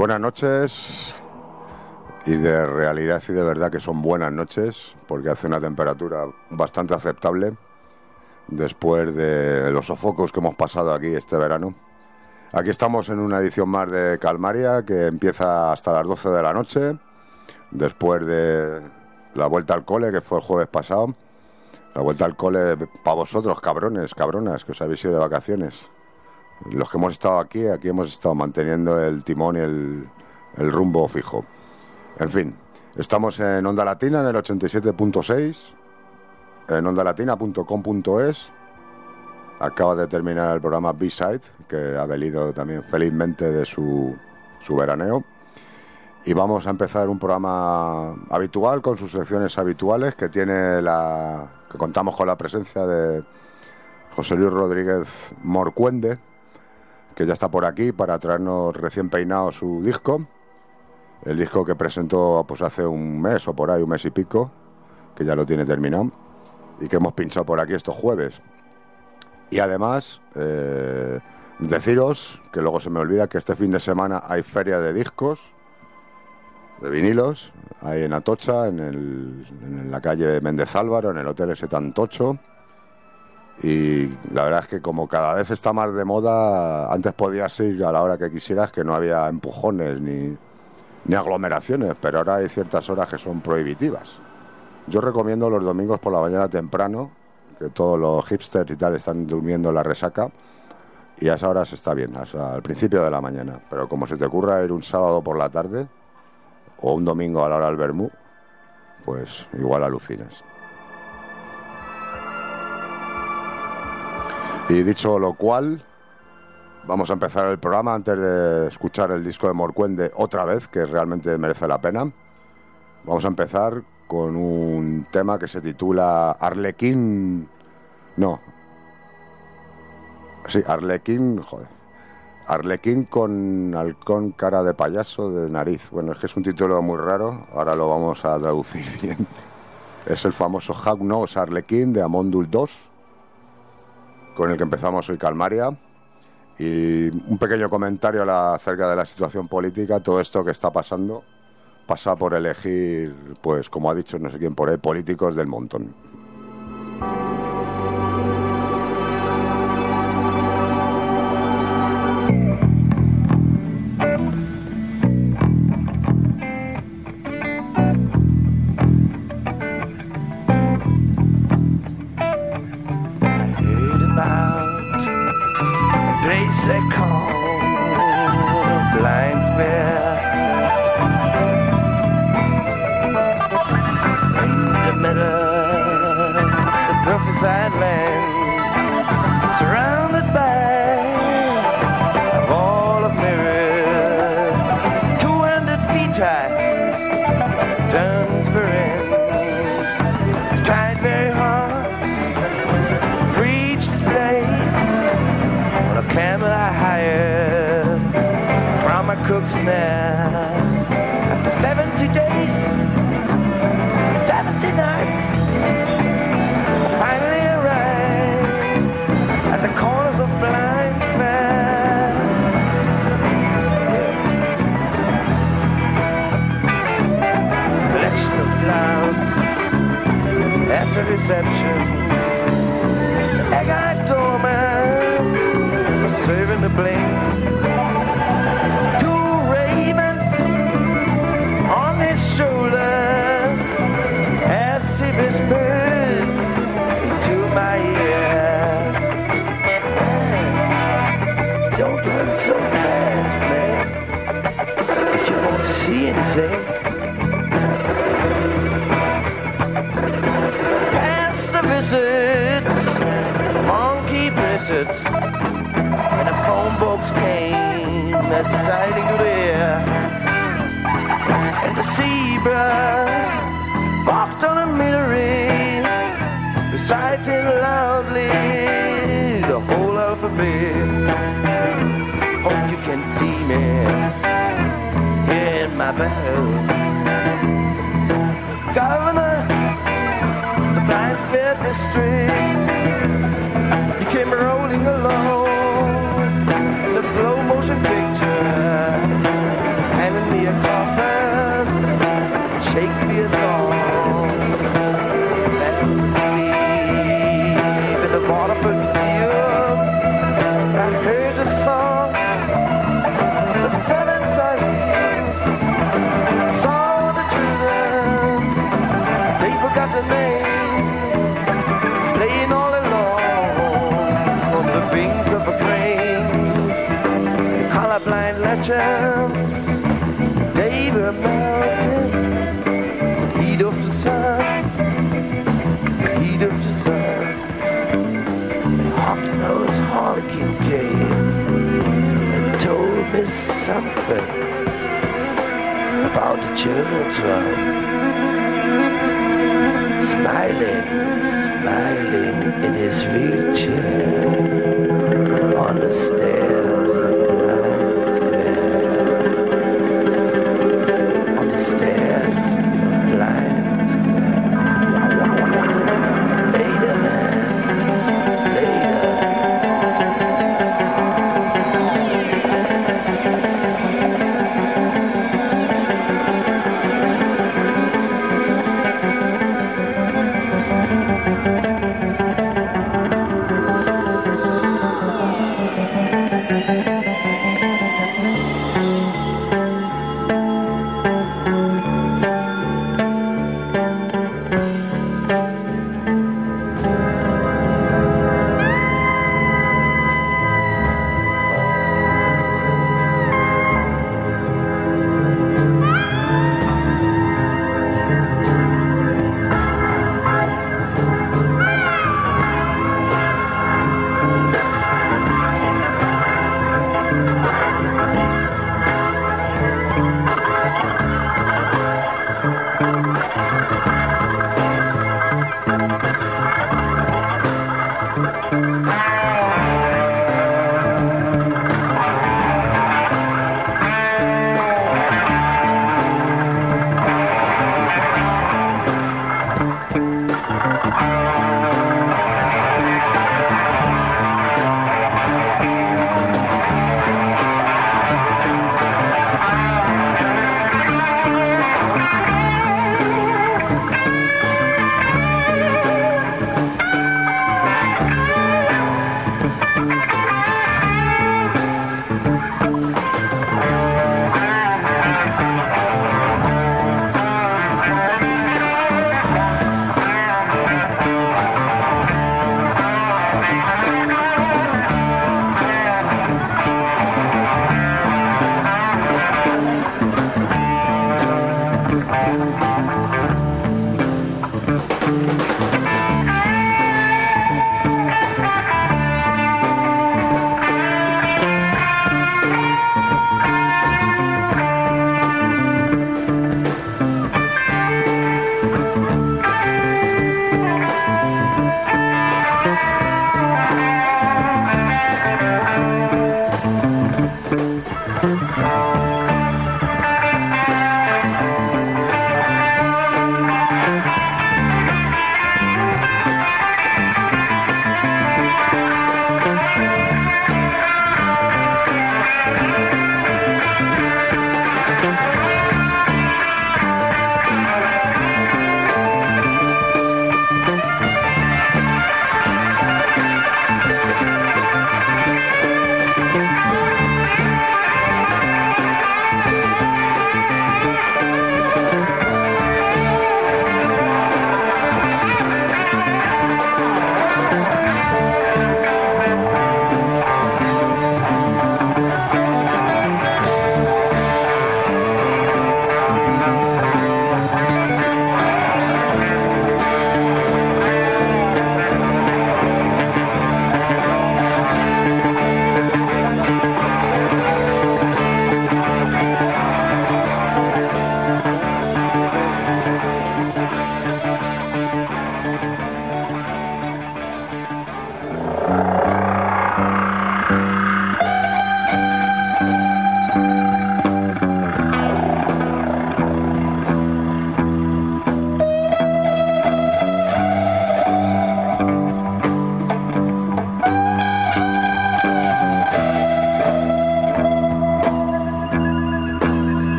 Buenas noches, y de realidad y de verdad que son buenas noches, porque hace una temperatura bastante aceptable después de los sofocos que hemos pasado aquí este verano. Aquí estamos en una edición más de Calmaria que empieza hasta las 12 de la noche, después de la vuelta al cole, que fue el jueves pasado. La vuelta al cole para vosotros, cabrones, cabronas, que os habéis ido de vacaciones. Los que hemos estado aquí hemos estado manteniendo el timón y el rumbo fijo. En fin, estamos en Onda Latina en el 87.6, en ondalatina.com.es. Acaba de terminar el programa B-Side, que ha venido también felizmente de su veraneo. Y vamos a empezar un programa habitual, con sus secciones habituales, que contamos con la presencia de José Luis Rodríguez Morcuende, que ya está por aquí para traernos recién peinado su disco. El disco que presentó pues hace un mes o por ahí, un mes y pico, que ya lo tiene terminado, y que hemos pinchado por aquí estos jueves. Y además, deciros, que luego se me olvida, que este fin de semana hay feria de discos, de vinilos, ahí en Atocha, en la calle Méndez Álvaro, en el Hotel ese tan tocho. Y la verdad es que como cada vez está más de moda, antes podías ir a la hora que quisieras, que no había empujones ni aglomeraciones, pero ahora hay ciertas horas que son prohibitivas. Yo recomiendo los domingos por la mañana temprano, que todos los hipsters y tal están durmiendo en la resaca, y a esa hora se está bien, al principio de la mañana. Pero como se te ocurra ir un sábado por la tarde o un domingo a la hora del vermú, pues igual alucinas. Y dicho lo cual, vamos a empezar el programa antes de escuchar el disco de Morcuende otra vez, que realmente merece la pena. Vamos a empezar con un tema que se titula Arlequín con halcón cara de payaso de nariz. Bueno, es que es un título muy raro, ahora lo vamos a traducir bien. Es el famoso Hawk Nose Arlequín de Amondul 2, con el que empezamos hoy Calmaria. Y un pequeño comentario acerca de la situación política. Todo esto que está pasando pasa por elegir, pues como ha dicho no sé quién por ahí, políticos del montón. They call Blind Square. In the middle, the prophesied land, surrounded by a wall of mirrors, 200 feet high, transparent. They tried very hard to reach this place on a camel I hired from a cook's net. After 70 days, 70 nights, I finally arrived at the corners of Blind Square. Collection of clouds at the reception. The egg-eyed doorman was serving the blink. Shoulders as he whispered into my ear, hey, don't run so fast, man, if you want to see anything. Past the visits, monkey blizzards, and the phone books came sailing through the air. And the zebra walked on a memory, reciting loudly the whole alphabet. Hope you can see me here in my battle. Governor of the Blind Square District, he came rolling along in a slow motion picture. remains, playing all alone on the wings of a crane. The colorblind legends, they were melting. The heat of the sun, the heat of the sun. And hawk-nosed harlequin came and told me something about the children's home. Smiling, smiling in his wheelchair on the stairs of Blind Square. On the stairs of Blind Square. Later, man, later.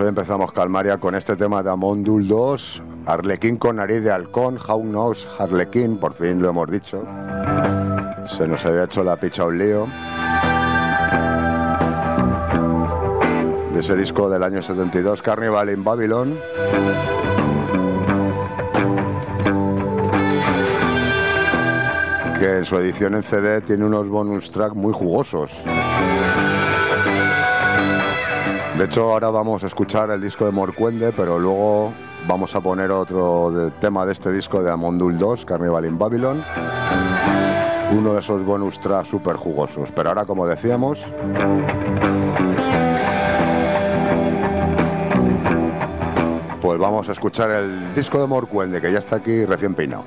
empezamos Calmaria con este tema de Amondul 2, Arlequín con nariz de halcón, How Knows Arlequín, por fin lo hemos dicho. Se nos había hecho la picha un lío. De ese disco del año 72, Carnival in Babylon. Que en su edición en CD tiene unos bonus track muy jugosos. De hecho, ahora vamos a escuchar el disco de Morcuende, pero luego vamos a poner otro tema de este disco de Amondul 2, Carnival in Babylon. Uno de esos bonus tracks súper jugosos. Pero ahora, como decíamos, pues vamos a escuchar el disco de Morcuende, que ya está aquí recién peinado.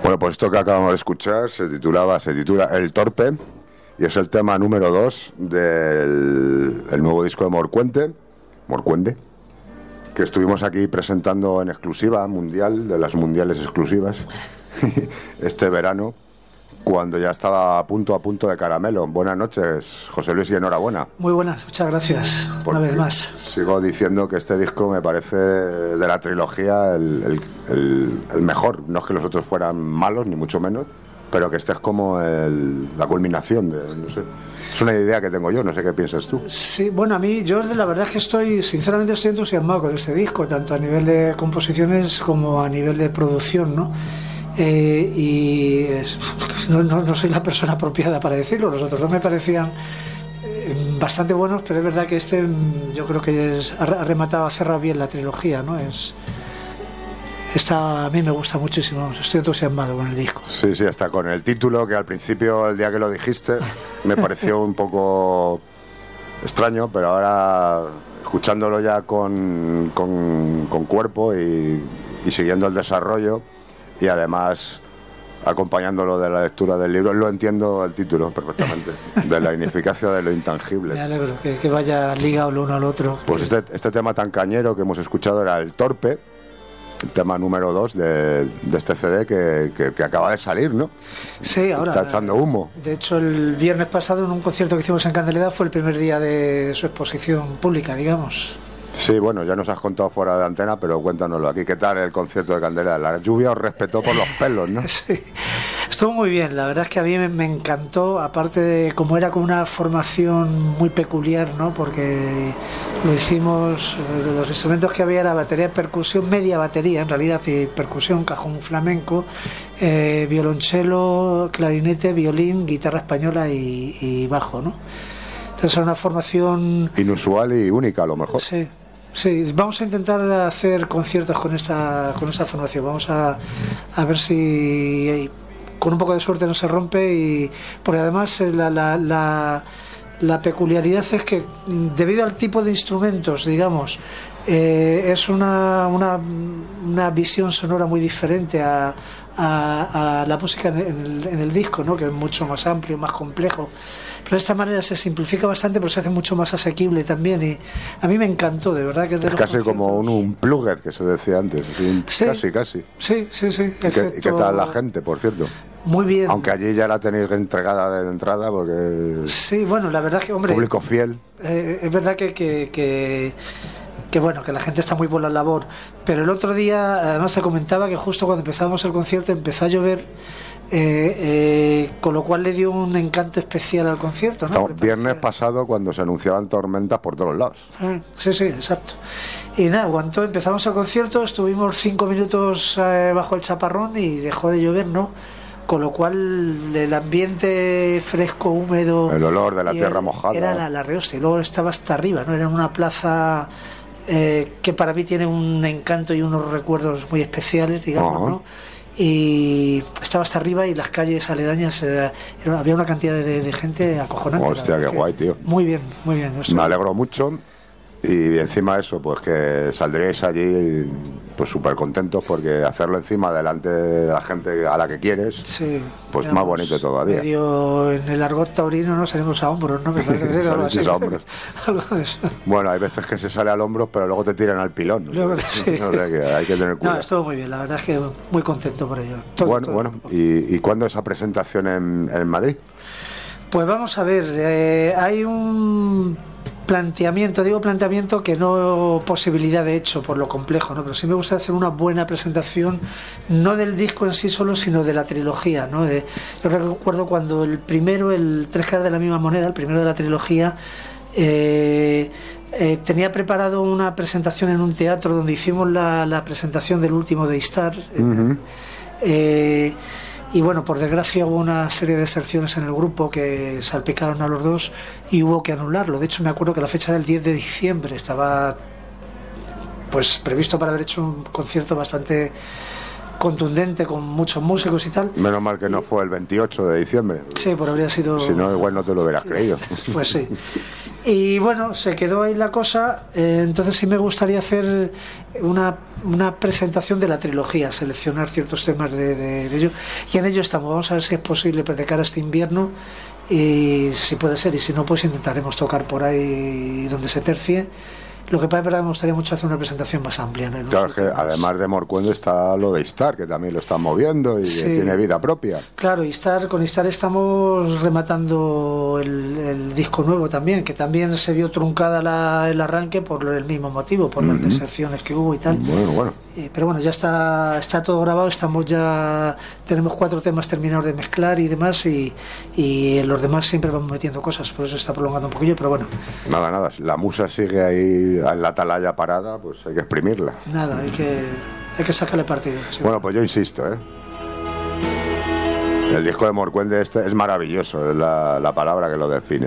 Bueno, pues esto que acabamos de escuchar se titula El Torpe, y es el tema número 2 del nuevo disco de Morcuende, que estuvimos aquí presentando en exclusiva mundial, de las mundiales exclusivas, este verano, cuando ya estaba a punto de caramelo. Buenas noches, José Luis, y enhorabuena. Muy buenas, muchas gracias, una vez más. Sigo diciendo que este disco me parece, de la trilogía, el mejor. No es que los otros fueran malos, ni mucho menos, pero que este es como la culminación de, no sé, es una idea que tengo yo, no sé qué piensas tú. Sí, bueno, a mí, yo la verdad es que sinceramente estoy entusiasmado con este disco, tanto a nivel de composiciones como a nivel de producción, ¿no? No soy la persona apropiada para decirlo. Los otros dos me parecían bastante buenos, pero es verdad que este, yo creo que ha rematado, ha cerrado bien la trilogía, ¿no? A mí me gusta muchísimo, estoy entusiasmado con el disco. Sí, hasta con el título, que al principio, el día que lo dijiste, me pareció un poco extraño, pero ahora, escuchándolo ya con cuerpo y siguiendo el desarrollo, y además acompañándolo de la lectura del libro, lo entiendo el título perfectamente, de la ineficacia de lo intangible. Me alegro que vaya ligado lo uno al otro. Pues este tema tan cañero que hemos escuchado era El Torpe, el tema número 2 de este CD que acaba de salir, ¿no? Sí, ahora está echando humo. De hecho, el viernes pasado, en un concierto que hicimos en Candeleda, fue el primer día de su exposición pública, digamos. Sí, bueno, ya nos has contado fuera de antena, pero cuéntanoslo aquí. ¿Qué tal el concierto de Candelera? La lluvia os respetó por los pelos, ¿no? Sí, estuvo muy bien. La verdad es que a mí me encantó, aparte de como era con una formación muy peculiar, ¿no? Porque lo hicimos, los instrumentos que había era batería, percusión, media batería, en realidad, y percusión, cajón flamenco, violonchelo, clarinete, violín, guitarra española y bajo, ¿no? Entonces era una formación inusual y única, a lo mejor. Sí, vamos a intentar hacer conciertos con esta formación. Vamos a ver si con un poco de suerte no se rompe, porque además la peculiaridad es que, debido al tipo de instrumentos, digamos, es una visión sonora muy diferente a la música en el disco, ¿no? Que es mucho más amplio, más complejo. Pero de esta manera se simplifica bastante, pero se hace mucho más asequible también, y a mí me encantó, de verdad. Que es casi como un unplugged, que se decía antes. Sí. Casi. Sí. ¿Y qué tal la gente, por cierto? Muy bien. Aunque allí ya la tenéis entregada de entrada, porque... Sí, bueno, la verdad es que, hombre... Público fiel. Es verdad que bueno, que la gente está muy por la labor. Pero el otro día, además, se comentaba que justo cuando empezábamos el concierto empezó a llover, con lo cual le dio un encanto especial al concierto, ¿no? Viernes pasado, cuando se anunciaban tormentas por todos lados. Sí, exacto. Y nada, empezamos el concierto, estuvimos 5 minutos bajo el chaparrón y dejó de llover, ¿no? Con lo cual el ambiente fresco, húmedo, el olor de la tierra mojada, era la rehostia. Y luego estaba hasta arriba, ¿no? Era en una plaza que para mí tiene un encanto y unos recuerdos muy especiales, digamos, ¿no? Y estaba hasta arriba, y las calles aledañas, había una cantidad de gente acojonante. Hostia, qué guay, tío. Muy bien. Me alegro mucho. Y encima eso, pues que saldréis allí pues súper contentos, porque hacerlo encima delante de la gente a la que quieres, sí, pues digamos, más bonito todavía. En el argot taurino no salimos a hombros, ¿no? Me parece algo así. A hombros. Bueno, hay veces que se sale al hombros, pero luego te tiran al pilón. Luego, sí. O sea, que hay que tener cuidado. No, estuvo muy bien, la verdad es que muy contento por ello. Bueno. ¿Y cuándo esa presentación en Madrid? Pues vamos a ver, hay un planteamiento que no posibilidad de hecho por lo complejo, ¿no? Pero sí me gusta hacer una buena presentación, no del disco en sí solo, sino de la trilogía, ¿no? Yo recuerdo cuando el primero, el Tres caras de la misma moneda, el primero de la trilogía, tenía preparado una presentación en un teatro donde hicimos la presentación del último de Istar. Y bueno, por desgracia hubo una serie de deserciones en el grupo que salpicaron a los dos y hubo que anularlo. De hecho, me acuerdo que la fecha era el 10 de diciembre. Estaba pues previsto para haber hecho un concierto bastante contundente con muchos músicos y tal. Menos mal que no fue el 28 de diciembre. Sí, por habría sido... Si no, igual no te lo hubieras creído. Pues sí. Y bueno, se quedó ahí la cosa. Entonces sí me gustaría hacer una presentación de la trilogía, seleccionar ciertos temas de ello, y en ello estamos. Vamos a ver si es posible de cara a este invierno, y si puede ser, y si no, pues intentaremos tocar por ahí donde se tercie. Lo que pasa es que me gustaría mucho hacer una presentación más amplia, ¿no? Claro, es que además de Morcuende está lo de Istar, que también lo están moviendo y Sí. tiene vida propia. Claro, con Istar estamos rematando el disco nuevo también, que también se vio truncada el arranque por el mismo motivo, por las deserciones que hubo y tal. Bueno. Pero bueno, ya está todo grabado, tenemos 4 temas terminados de mezclar y demás, y en los demás siempre vamos metiendo cosas, por eso está prolongando un poquillo, pero bueno. Nada, la musa sigue ahí en la atalaya parada, pues hay que exprimirla. Nada, hay que sacarle partido. Sí. Bueno, pues yo insisto, el disco de Morcuende este es maravilloso, es la palabra que lo define.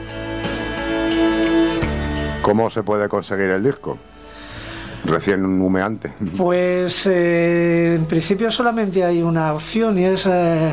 ¿Cómo se puede conseguir el disco? Recién humeante. Pues en principio solamente hay una opción, y es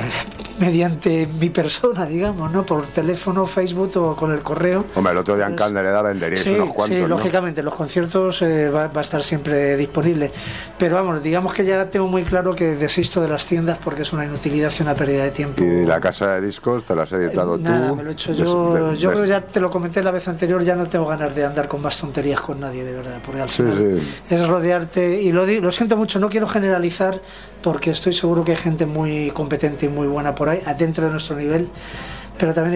mediante mi persona, digamos, ¿no? Por teléfono, Facebook o con el correo. Hombre, el otro día en Candeleda venderíais unos cuantos, sí, ¿no? lógicamente, los conciertos va a estar siempre disponible. Pero vamos, digamos que ya tengo muy claro que desisto de las tiendas porque es una inutilidad y una pérdida de tiempo. ¿Y la casa de discos te la has editado tú? Nada, me lo he hecho yo. Yo creo que ya te lo comenté la vez anterior, ya no tengo ganas de andar con más tonterías con nadie, de verdad, porque al final es rodearte, y lo siento mucho, no quiero generalizar, porque estoy seguro que hay gente muy competente y muy buena por ahí, dentro de nuestro nivel, pero también hay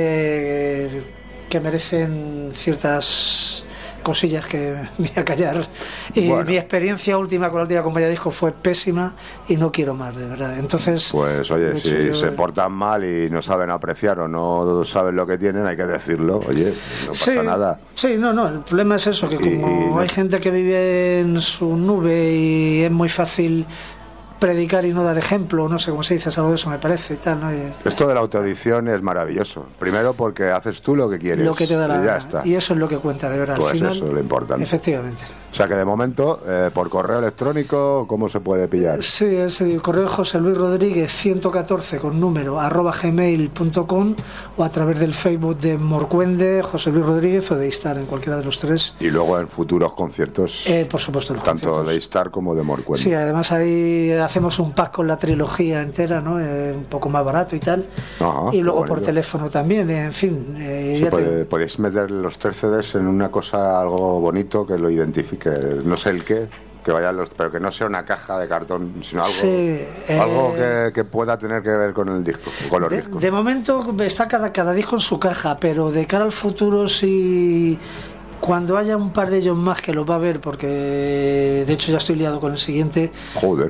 gente que merecen ciertas cosillas que me voy a callar. Y bueno, mi experiencia última con la última compañía de disco fue pésima y no quiero más, de verdad. Entonces, pues oye, si se portan mal y no saben apreciar o no saben lo que tienen, hay que decirlo. Oye, no pasa nada. Sí, no, el problema es eso, que como hay gente que vive en su nube y es muy fácil predicar y no dar ejemplo, no sé cómo se dice, algo de eso me parece y tal, ¿no? Esto de la autoedición es maravilloso. Primero porque haces tú lo que quieres, lo que te da la gana, y eso es lo que cuenta, de verdad. Pues al final, eso es lo importante. Efectivamente. O sea que de momento, por correo electrónico, ¿cómo se puede pillar? Sí, es el correo José Luis Rodríguez 114 con número @gmail.com, o a través del Facebook de Morcuende, José Luis Rodríguez, o de Istar, en cualquiera de los tres. Y luego en futuros conciertos, por supuesto, los tanto conciertos. de Istar como de Morcuende. Sí, además ahí hacemos un pack con la trilogía entera, ¿no? Un poco más barato y tal. Ajá, y luego por teléfono también, en fin. Sí, podéis meter los 3 CDs en una cosa, algo bonito que lo identifique, no sé el qué, que vayan pero que no sea una caja de cartón, sino algo, algo que pueda tener que ver con el disco, con los discos. De momento está cada disco en su caja, pero de cara al futuro sí. Cuando haya un par de ellos más, que los va a ver, porque de hecho ya estoy liado con el siguiente. Joder.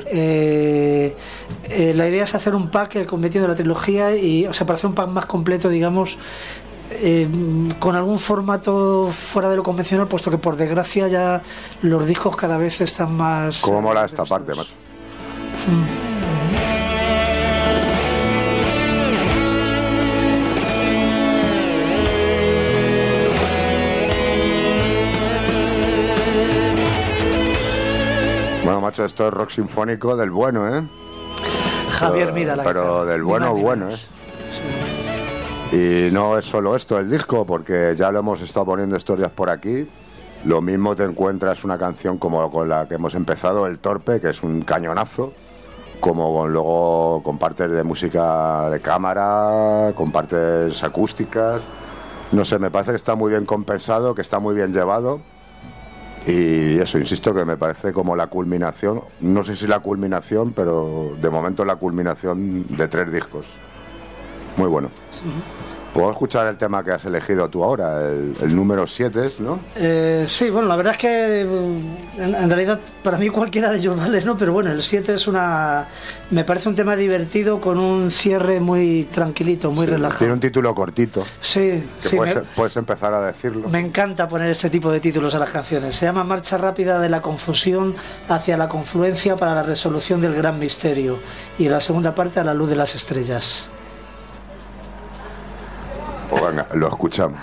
La idea es hacer un pack metiendo la trilogía, o sea, para hacer un pack más completo, digamos, con algún formato fuera de lo convencional, puesto que por desgracia ya los discos cada vez están más... ¿Cómo mola esta parte, macho? Bueno, macho, esto es rock sinfónico del bueno, ¿eh? Javier, mira la pero guitarra. Del bueno, bueno, ¿eh? Sí. Y no es solo esto el disco, porque ya lo hemos estado poniendo estos días por aquí. Lo mismo te encuentras una canción como con la que hemos empezado, El Torpe, que es un cañonazo, como luego con partes de música de cámara, con partes acústicas. No sé, me parece que está muy bien compensado, que está muy bien llevado. Y eso, insisto, que me parece como la culminación, no sé si la culminación, pero de momento la culminación de 3 discos. Muy bueno. Sí. ¿Puedo escuchar el tema que has elegido tú ahora, el número 7, ¿no? Sí, bueno, la verdad es que en realidad para mí cualquiera de ellos vale, ¿no? Pero bueno, el 7 me parece un tema divertido, con un cierre muy tranquilito, muy relajado. Tiene un título cortito. Sí, sí. Puedes empezar a decirlo. Me encanta poner este tipo de títulos a las canciones. Se llama Marcha rápida de la confusión hacia la confluencia para la resolución del gran misterio. Y en la segunda parte, A la luz de las estrellas. Pues venga, lo escuchamos.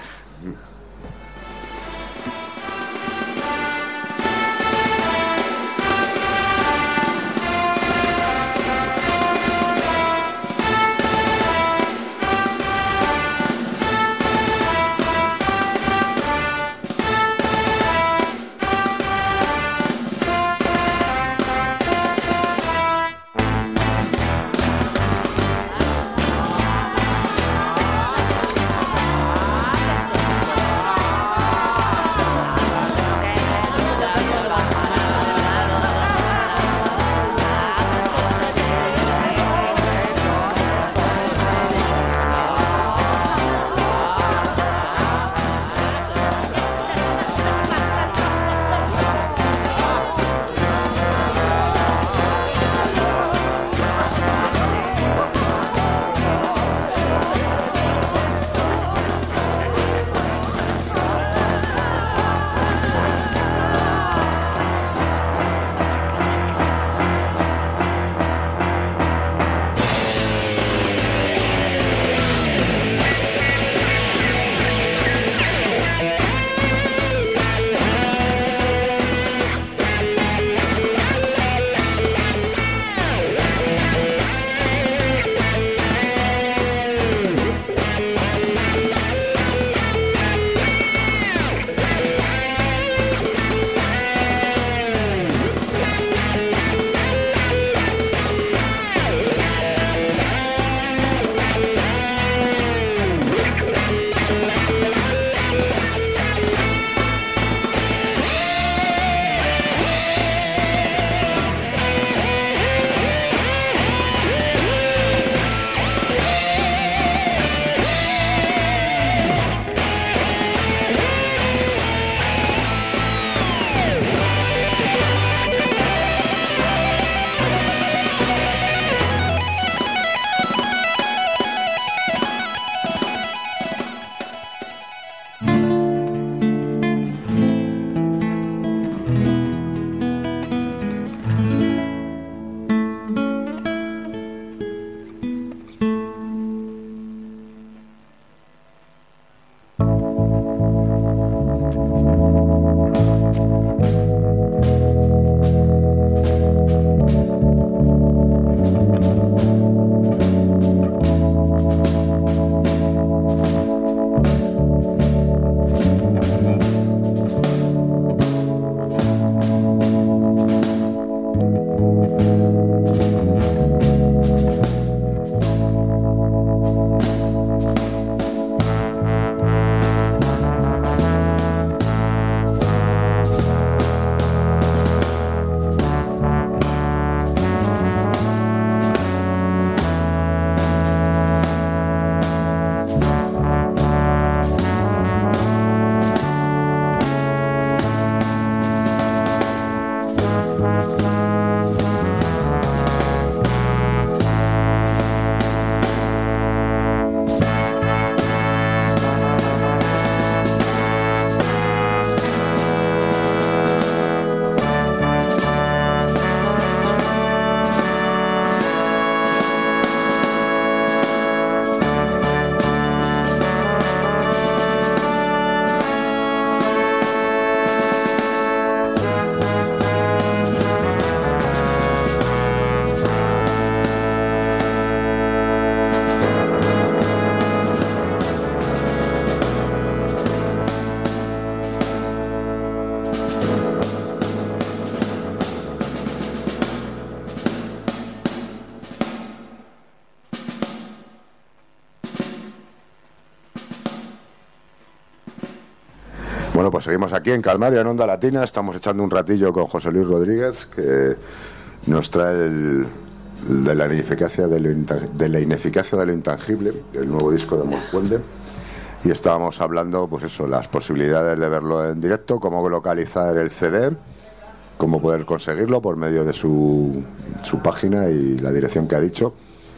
Bueno, pues seguimos aquí en Calmaria, en Onda Latina. Estamos echando un ratillo con José Luis Rodríguez, que nos trae de la ineficacia de lo intangible, el nuevo disco de Morcuende. Y estábamos hablando, pues eso, las posibilidades de verlo en directo, cómo localizar el CD, cómo poder conseguirlo por medio de su página y la dirección que ha dicho.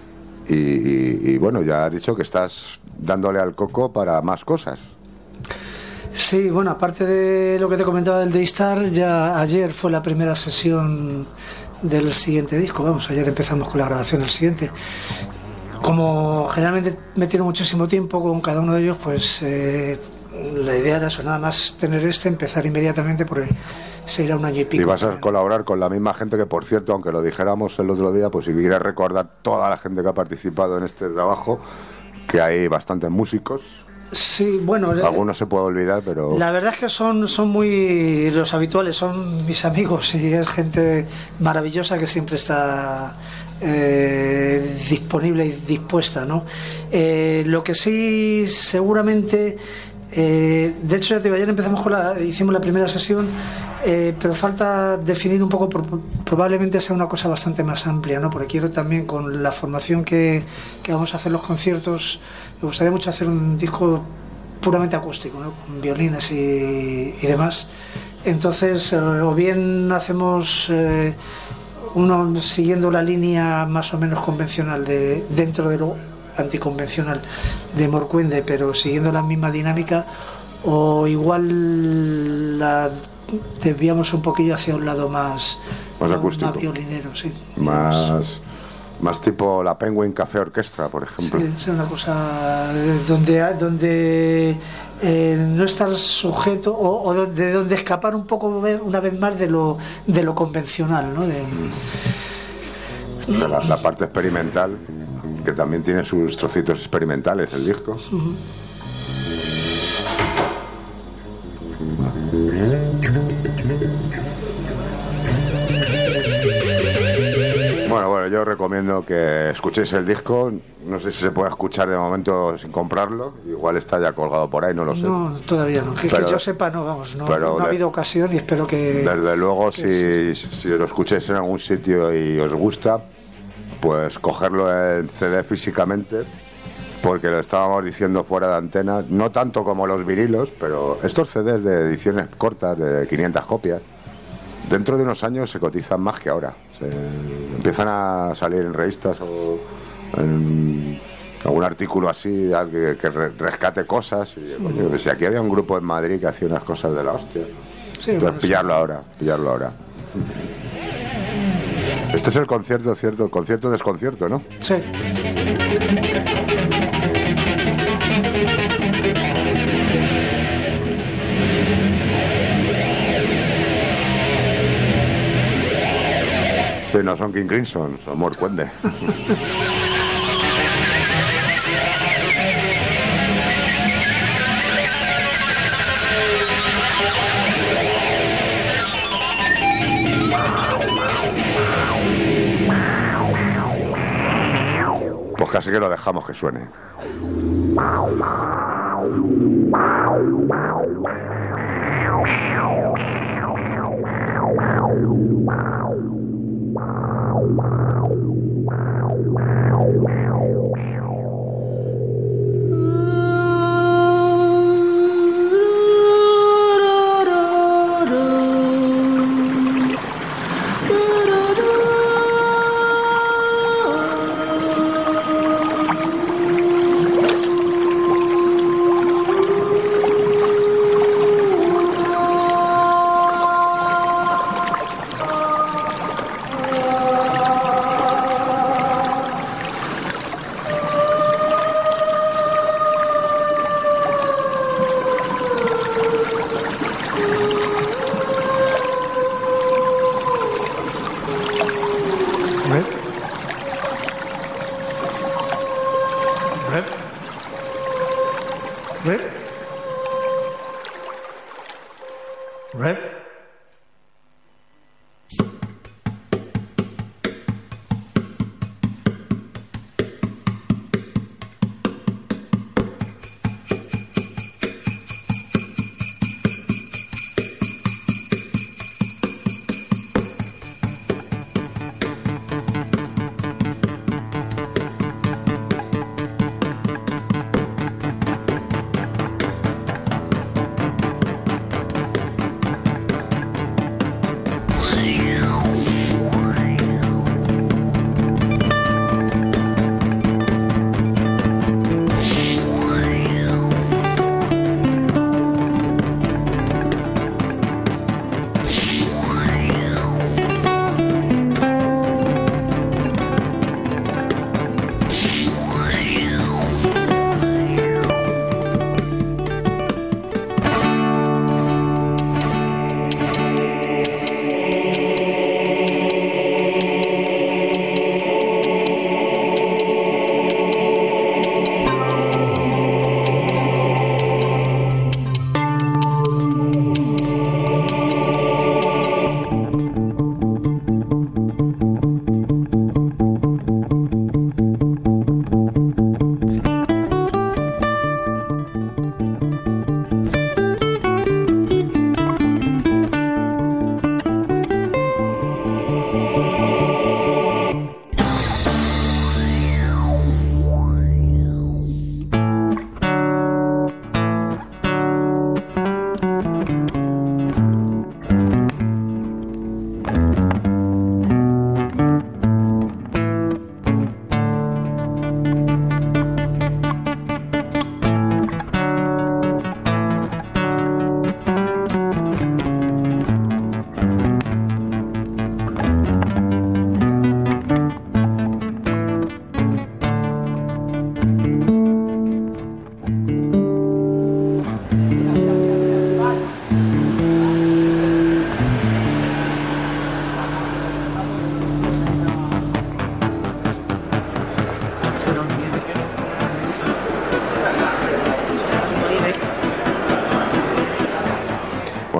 Y bueno, ya has dicho que estás dándole al coco para más cosas. Sí, bueno, aparte de lo que te comentaba del Daystar, ya ayer fue la primera sesión del siguiente disco. Vamos, ayer empezamos con la grabación del siguiente. Como generalmente me tiro muchísimo tiempo con cada uno de ellos, pues la idea era eso, nada más tener empezar inmediatamente, porque se irá un año y pico. Y vas a colaborar con la misma gente que, por cierto, aunque lo dijéramos el otro día, pues si quieres recordar toda la gente que ha participado en este trabajo, que hay bastantes músicos. Sí, bueno, algunos se puede olvidar, pero la verdad es que son muy los habituales, son mis amigos, y es gente maravillosa que siempre está disponible y dispuesta, ¿no? Lo que sí, seguramente, de hecho, ya te digo, ayer empezamos hicimos la primera sesión, pero falta definir un poco, probablemente sea una cosa bastante más amplia, ¿no? Porque quiero también, con la formación que vamos a hacer los conciertos, me gustaría mucho hacer un disco puramente acústico, ¿no? Con violines y demás. Entonces, o bien hacemos uno siguiendo la línea más o menos convencional dentro de lo anticonvencional de Morcuende, pero siguiendo la misma dinámica, o igual la desviamos un poquillo hacia un lado más acústico, más violinero, sí, más tipo la Penguin Café Orquestra, por ejemplo. Sí, es una cosa donde no estar sujeto o de donde escapar un poco una vez más de lo convencional, ¿no? De la parte experimental, que también tiene sus trocitos experimentales el disco. Uh-huh. Bueno, yo recomiendo que escuchéis el disco. No sé si se puede escuchar de momento sin comprarlo. Igual está ya colgado por ahí, no lo sé. No, todavía no. Que yo sepa, no, vamos. No ha habido ocasión, y espero que... Desde luego, si lo escucháis en algún sitio y os gusta, pues cogerlo en CD físicamente, porque lo estábamos diciendo fuera de antena, no tanto como los vinilos, pero estos CDs de ediciones cortas de 500 copias, dentro de unos años se cotizan más que ahora. Empiezan a salir en revistas o en algún artículo así que rescate cosas. Y, coño, si aquí había un grupo en Madrid que hacía unas cosas de la hostia. Sí, entonces bueno, pillarlo ahora. Este es el concierto, ¿cierto? El concierto desconcierto, ¿no? Sí. Sí, no son King Crimson, son Morcuende. Pues casi que lo dejamos que suene.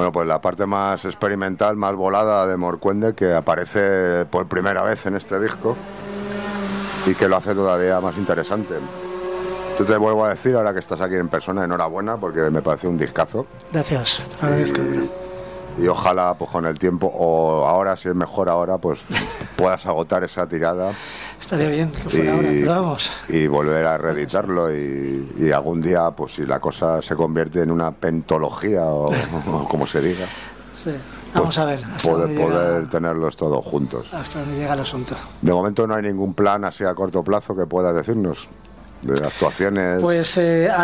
Bueno, pues la parte más experimental, más volada de Morcuende, que aparece por primera vez en este disco y que lo hace todavía más interesante. Yo te vuelvo a decir, ahora que estás aquí en persona, enhorabuena, porque me parece un discazo. Gracias, te lo agradezco. Y ojalá, pues con el tiempo, o ahora, si es mejor ahora, pues puedas agotar esa tirada. Estaría bien que fuera ahora, pero vamos. Y volver a reeditarlo y algún día, pues si la cosa se convierte en una pentología o como se diga. Sí, vamos pues, a ver. Hasta poder tenerlos todos juntos. Hasta donde llega el asunto. De momento no hay ningún plan así a corto plazo que puedas decirnos. De actuaciones. Pues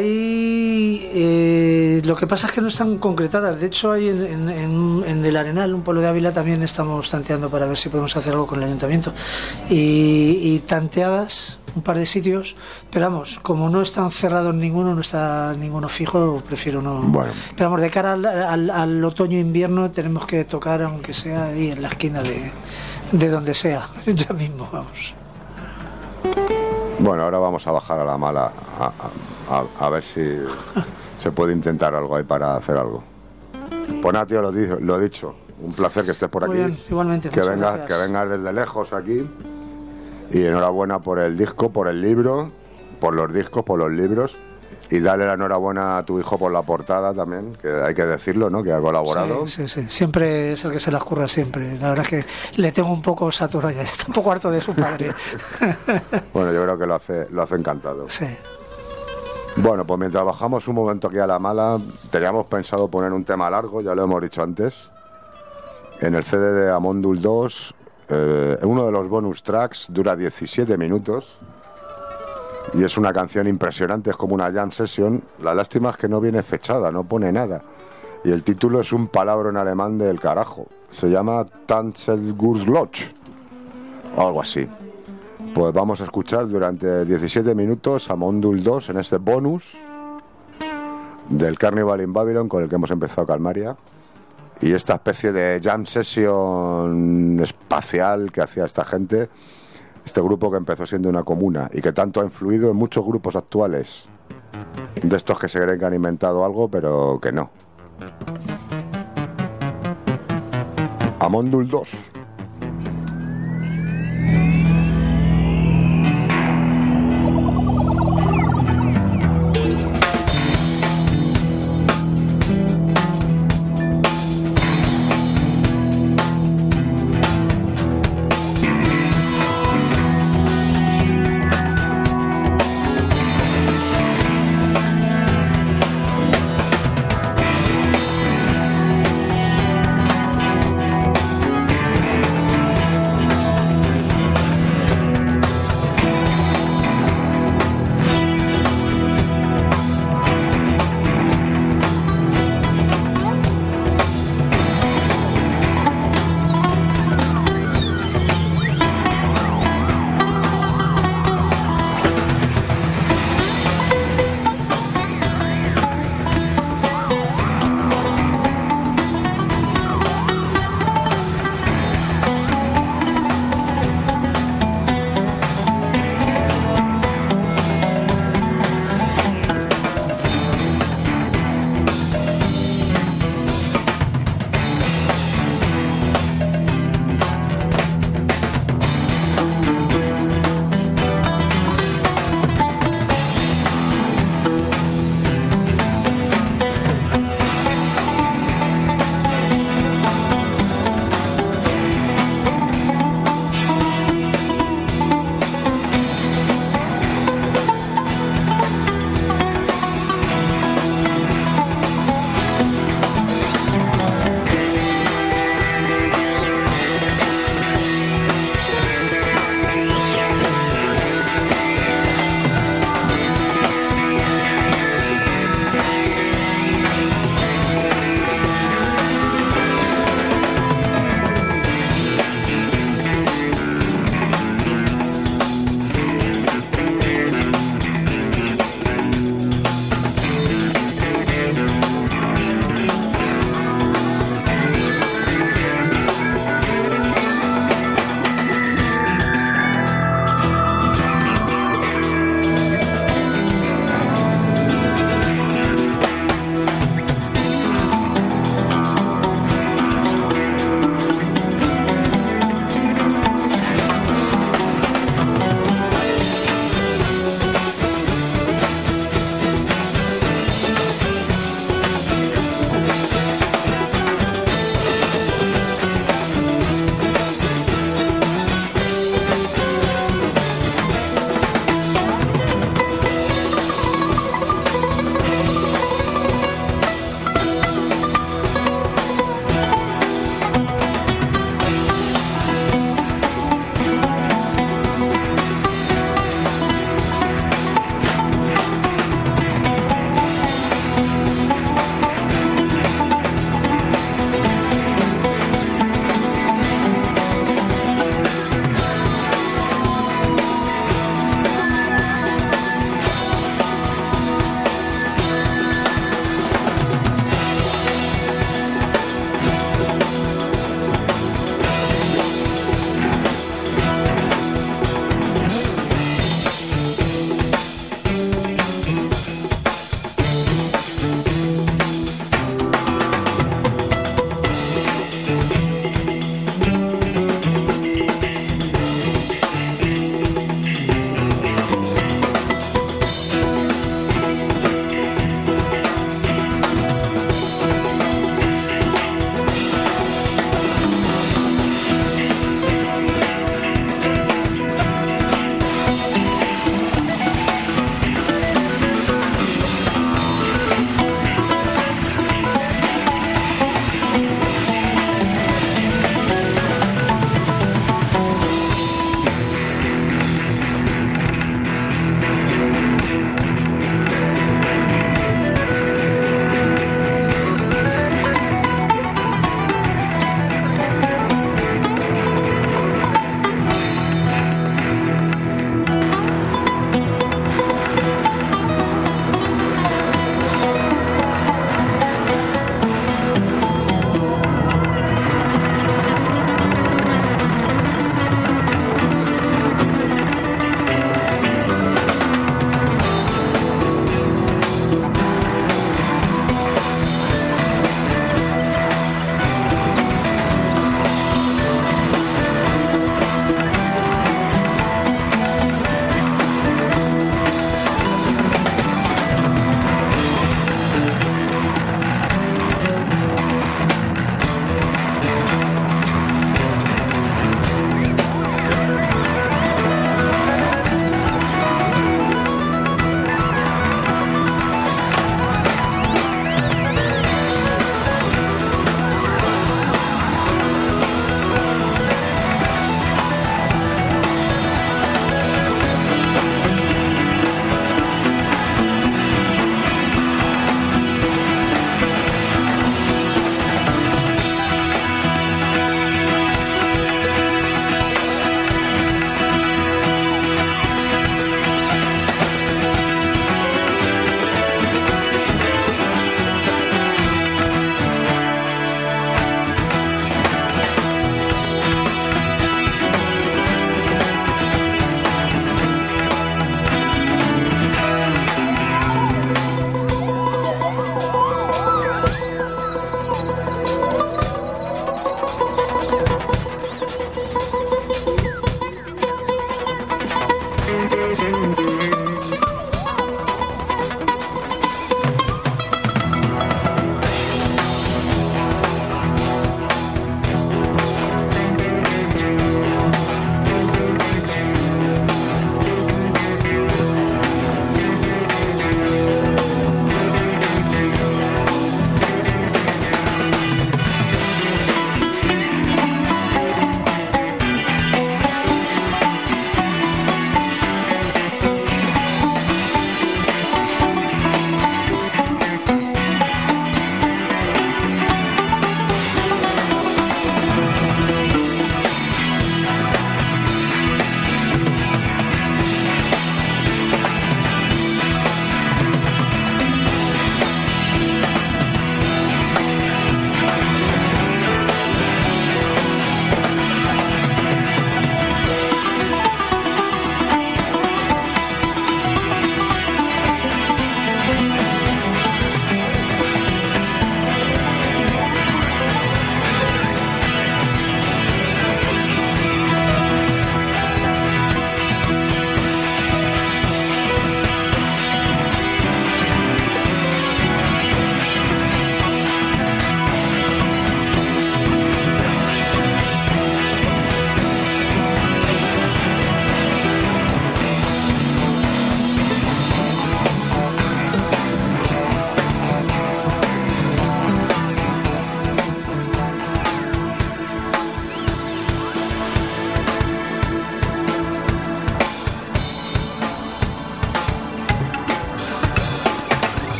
hay lo que pasa es que no están concretadas. De hecho, hay en el Arenal, un pueblo de Ávila, también estamos tanteando para ver si podemos hacer algo con el ayuntamiento y tanteadas un par de sitios, pero vamos, como no están cerrados ninguno, no está ninguno fijo, prefiero no. Bueno. Pero vamos, de cara al otoño-invierno tenemos que tocar, aunque sea ahí en la esquina de donde sea, ya mismo, vamos. Bueno, ahora vamos a bajar a la mala a ver si se puede intentar algo ahí para hacer algo. Pues nada, tío, lo dicho. Un placer que estés por aquí. Muy bien, igualmente. Que vengas desde lejos aquí. Y enhorabuena por el disco, por el libro, por los discos, por los libros. Y dale la enhorabuena a tu hijo por la portada también, que hay que decirlo, ¿no? Que ha colaborado. Sí. Siempre es el que se las curra siempre. La verdad es que le tengo un poco saturado ya. Está un poco harto de su padre. Bueno, yo creo que lo hace encantado. Sí. Bueno, pues mientras bajamos un momento aquí a la mala, teníamos pensado poner un tema largo, ya lo hemos dicho antes. En el CD de Amondul 2, uno de los bonus tracks dura 17 minutos. Y es una canción impresionante, es como una jam session. La lástima es que no viene fechada, no pone nada. Y el título es un palabra en alemán del carajo. Se llama Tanzelgurslotch o algo así. Pues vamos a escuchar durante 17 minutos a Mondul 2 en este bonus del Carnival in Babylon con el que hemos empezado Calmaria. Y esta especie de jam session espacial que hacía esta gente. Este grupo que empezó siendo una comuna y que tanto ha influido en muchos grupos actuales, de estos que se creen que han inventado algo, pero que no. Amondul 2.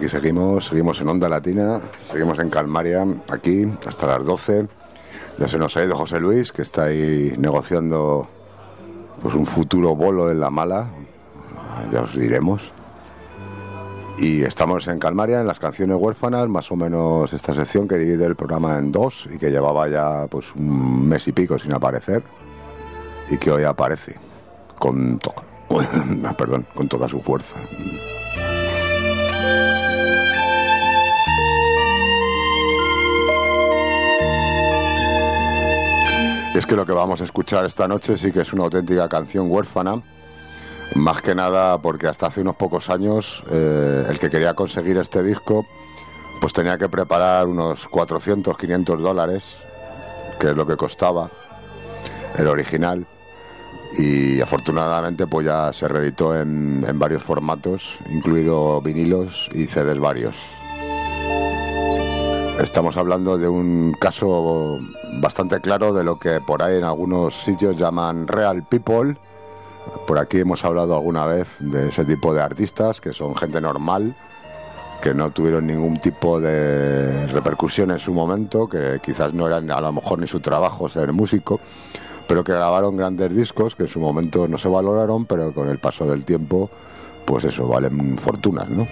aquí seguimos en Onda Latina, seguimos en Calmaria, aquí hasta las 12. Ya se nos ha ido José Luis, que está ahí negociando pues un futuro bolo en la mala, ya os diremos. Y estamos en Calmaria, en las canciones huérfanas, más o menos esta sección que divide el programa en dos y que llevaba ya pues un mes y pico sin aparecer y que hoy aparece con toda su fuerza. Y es que lo que vamos a escuchar esta noche sí que es una auténtica canción huérfana, más que nada porque hasta hace unos pocos años el que quería conseguir este disco pues tenía que preparar unos 400, 500 dólares, que es lo que costaba el original, y afortunadamente pues ya se reeditó en varios formatos, incluido vinilos y CDs varios. Estamos hablando de un caso bastante claro de lo que por ahí en algunos sitios llaman Real People. Por aquí hemos hablado alguna vez de ese tipo de artistas que son gente normal, que no tuvieron ningún tipo de repercusión en su momento, que quizás no eran a lo mejor ni su trabajo ser músico, pero que grabaron grandes discos que en su momento no se valoraron, pero con el paso del tiempo, pues eso, valen fortunas, ¿no?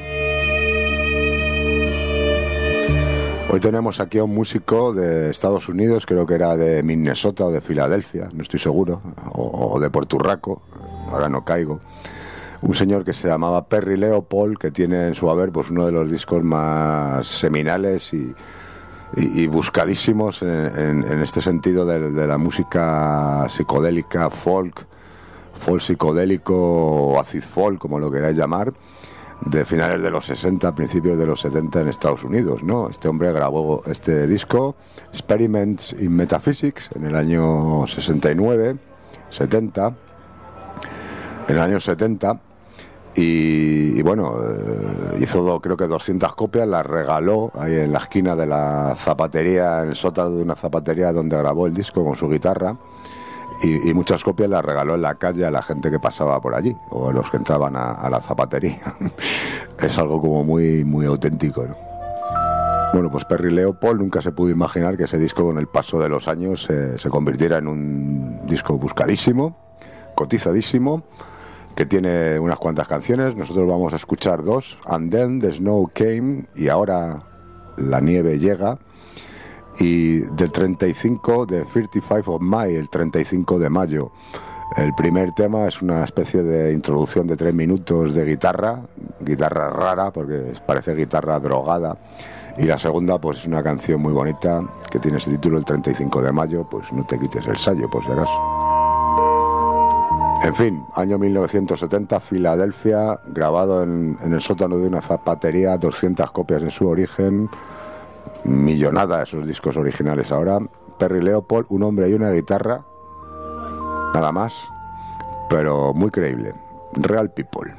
Hoy tenemos aquí a un músico de Estados Unidos, creo que era de Minnesota o de Filadelfia, no estoy seguro, o de Puerto Rico, ahora no caigo. Un señor que se llamaba Perry Leopold, que tiene en su haber pues uno de los discos más seminales y buscadísimos en este sentido de la música psicodélica, folk psicodélico o acid folk, como lo queráis llamar, de finales de los 60, principios de los 70 en Estados Unidos, ¿no? Este hombre grabó este disco, Experiments in Metaphysics, en el año 69, 70, en el año 70, y bueno, hizo creo que 200 copias, las regaló ahí en la esquina de la zapatería, en el sótano de una zapatería donde grabó el disco con su guitarra. Y muchas copias las regaló en la calle a la gente que pasaba por allí, o a los que entraban a la zapatería. Es algo como muy, muy auténtico, ¿no? Bueno, pues Perry Leopold nunca se pudo imaginar que ese disco con el paso de los años se convirtiera en un disco buscadísimo, cotizadísimo, que tiene unas cuantas canciones. Nosotros vamos a escuchar dos, And Then the Snow Came, y Ahora la nieve llega. Y del 35, de 35 of May, el 35 de mayo. El primer tema es una especie de introducción de 3 minutos de guitarra rara, porque parece guitarra drogada. Y la segunda, pues es una canción muy bonita, que tiene ese título, el 35 de mayo, pues no te quites el sayo, por si acaso. En fin, año 1970, Filadelfia, grabado en el sótano de una zapatería, 200 copias en su origen, millonada esos discos originales ahora. Perry Leopold, un hombre y una guitarra, nada más, pero muy creíble. Real People.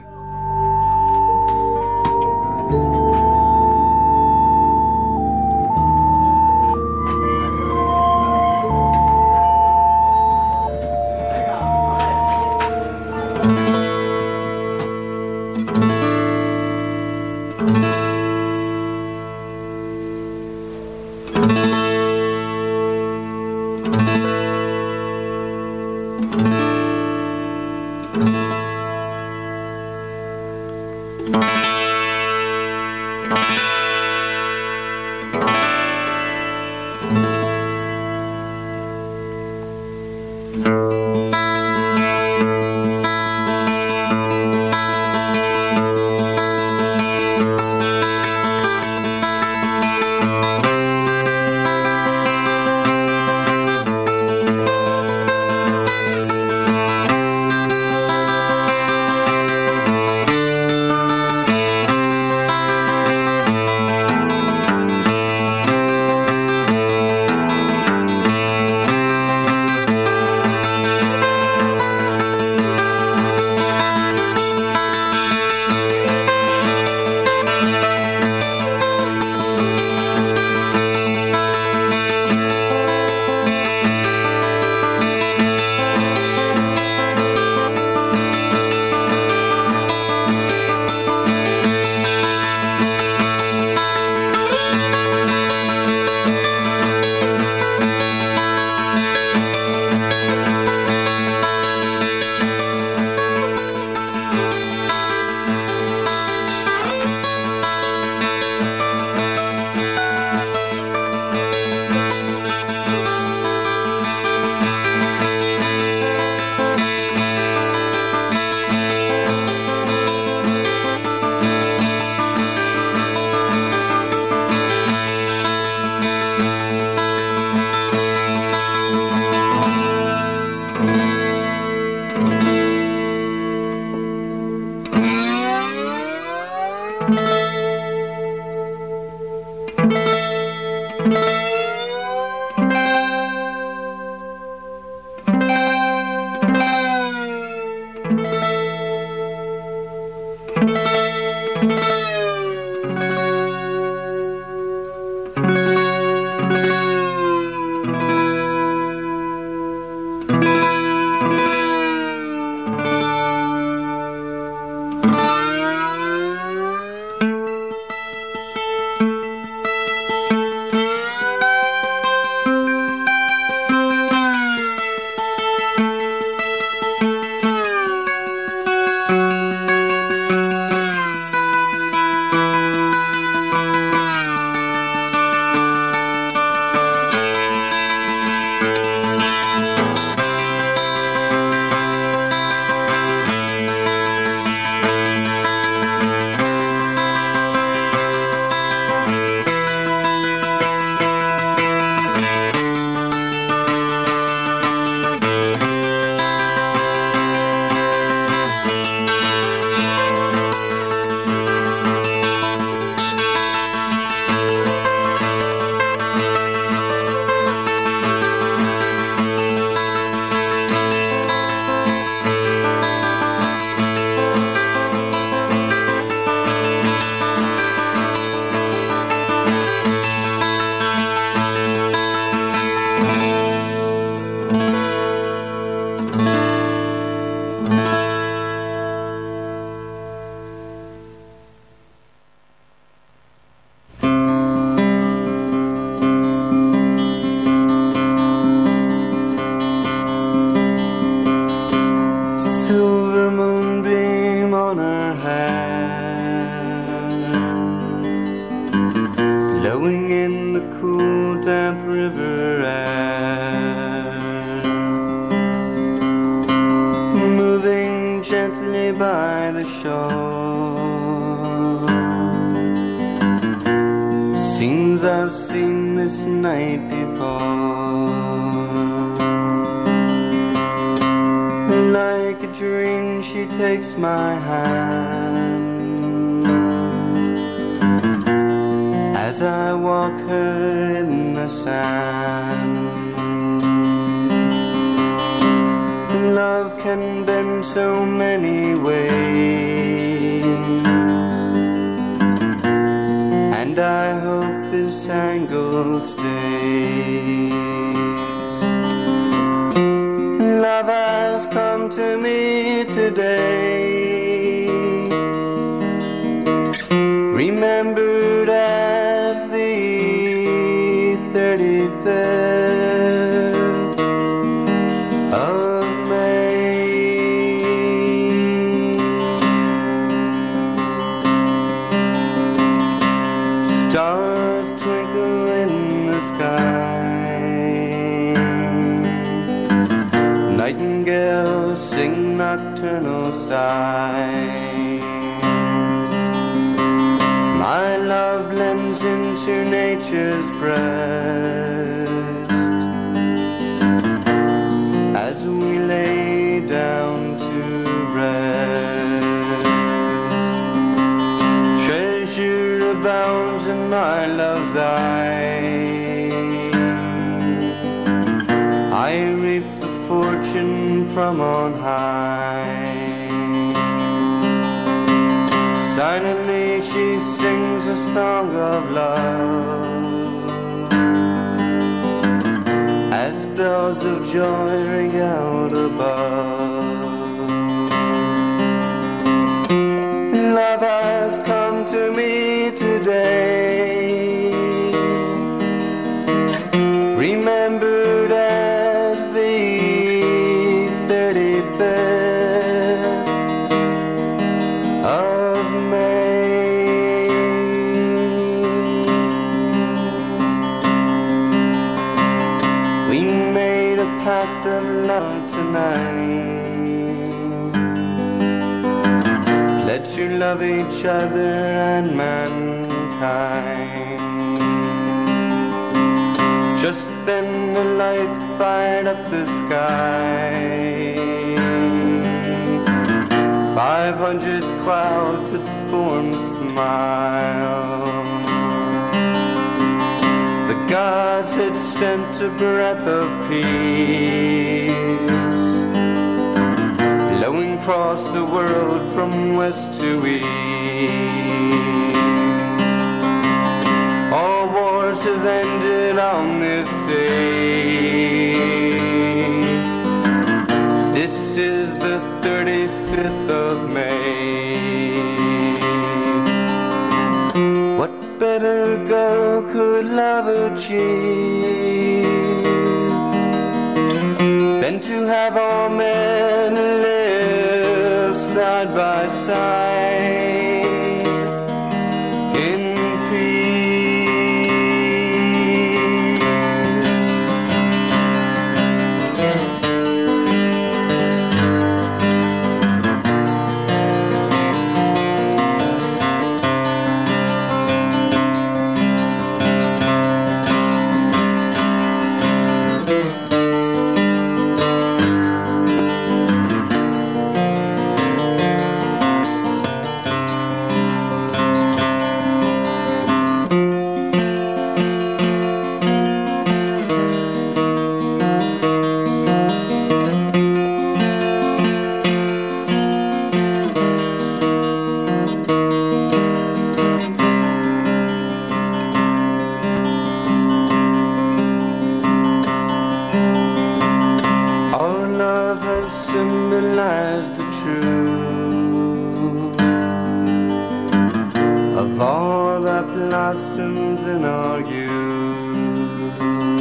blowing in the cool, damp river air, moving gently by the shore. Scenes I've seen this night before, like a dream she takes my hand as I walk her in the sand. Love can bend so many ways, and I hope this angle stays. Love has come to me today, remembered as the 35th of May. Stars twinkle in the sky, nightingales sing nocturnal sighs. My love blends into nature's breast as we lay down to rest. Treasure abounds in my love's eyes, I reap the fortune from on high. Silently she sings a song of love as bells of joy ring out above. Love has come to me today, remembered as the 35th of May. We made a pact of love tonight, pledged to love each other and mankind. Just then the light fired up the sky, 500 clouds had formed a smile. The gods had sent a breath of peace, blowing across the world from west to east. All wars have ended on this day. This is the 35th of May. What better goal could love achieve than to have all men live side by side in peace? Symbolized the truth of all that blossoms in our youth.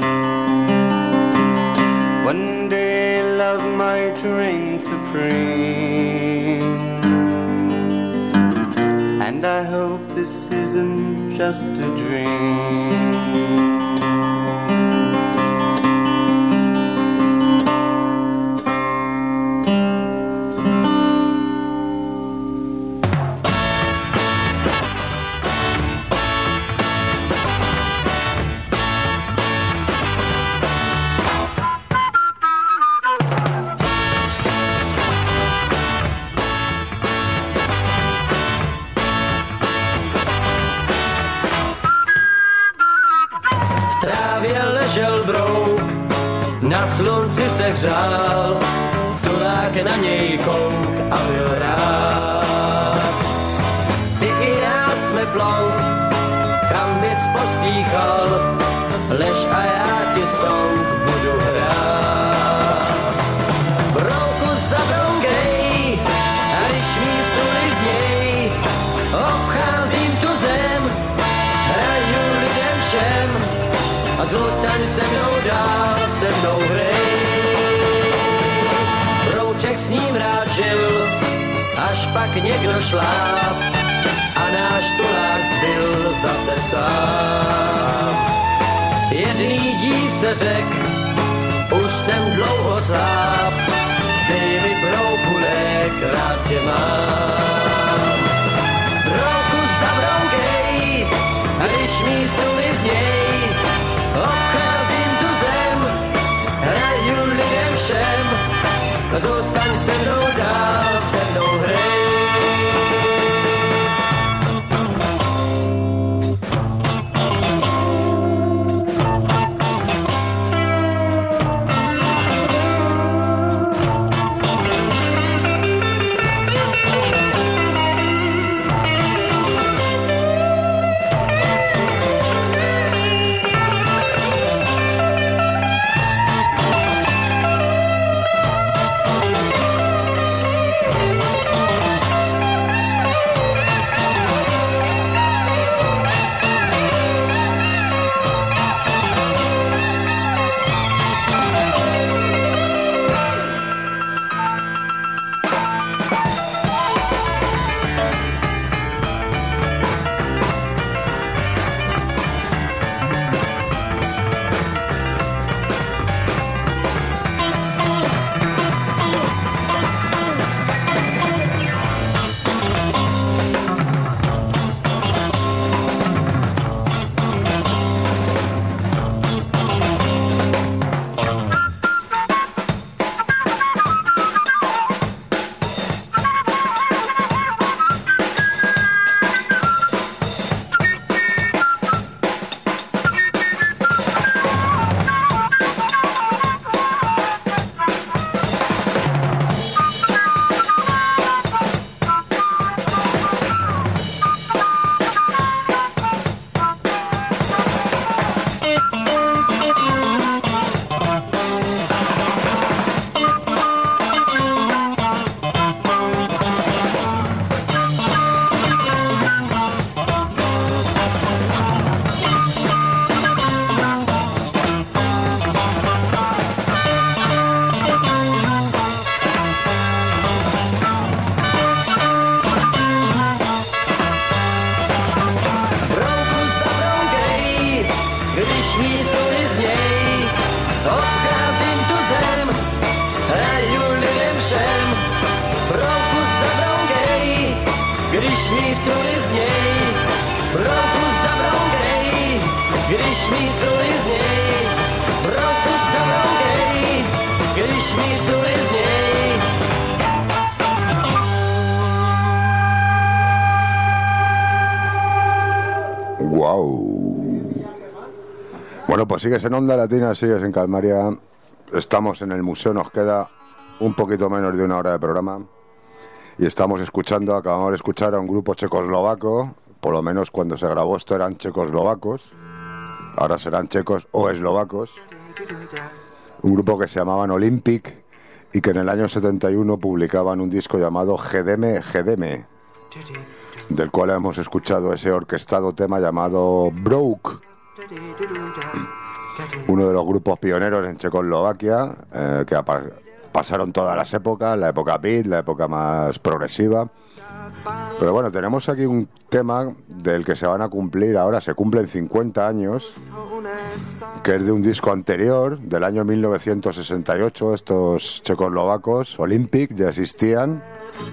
One day love might reign supreme, and I hope this isn't just a dream. šel brouk, na slunci se hřál, tulák na něj kouk a byl rád. Ty i já jsme blonk, kam bys pospíchal, lež a já ti song budu hrát. Brouku za broukej, a když mý struny z něj, obcházím tu zem, hraju lidem všem a zůstaň se mnou dál, se mnou hrej. Brouček s ním rád žil, až pak někdo šláp a náš tulák zbyl zase sám. Jedný dívce řek, už jsem dlouho sláb, dej mi brouku lék, rád tě mám. Brouku zabroukej, a když mý struny z něj, obcházím tu zem, hraju lidem všem, zůstaň se mnou dál, se mnou hrej. Bueno, pues sigues en Onda Latina, sigues en Calmaria. Estamos en el museo, nos queda un poquito menos de una hora de programa. Y estamos escuchando, acabamos de escuchar a un grupo checoslovaco. Por lo menos cuando se grabó esto eran checoslovacos. Ahora serán checos o eslovacos. Un grupo que se llamaban Olympic y que en el año 71 publicaban un disco llamado Gedeme, Gedeme, del cual hemos escuchado ese orquestado tema llamado Brouk. Uno de los grupos pioneros en Checoslovaquia, que pasaron todas las épocas, la época beat, la época más progresiva. Pero bueno, tenemos aquí un tema del que se van a cumplir, ahora se cumplen 50 años, que es de un disco anterior, del año 1968, estos checoslovacos, Olympic, ya existían.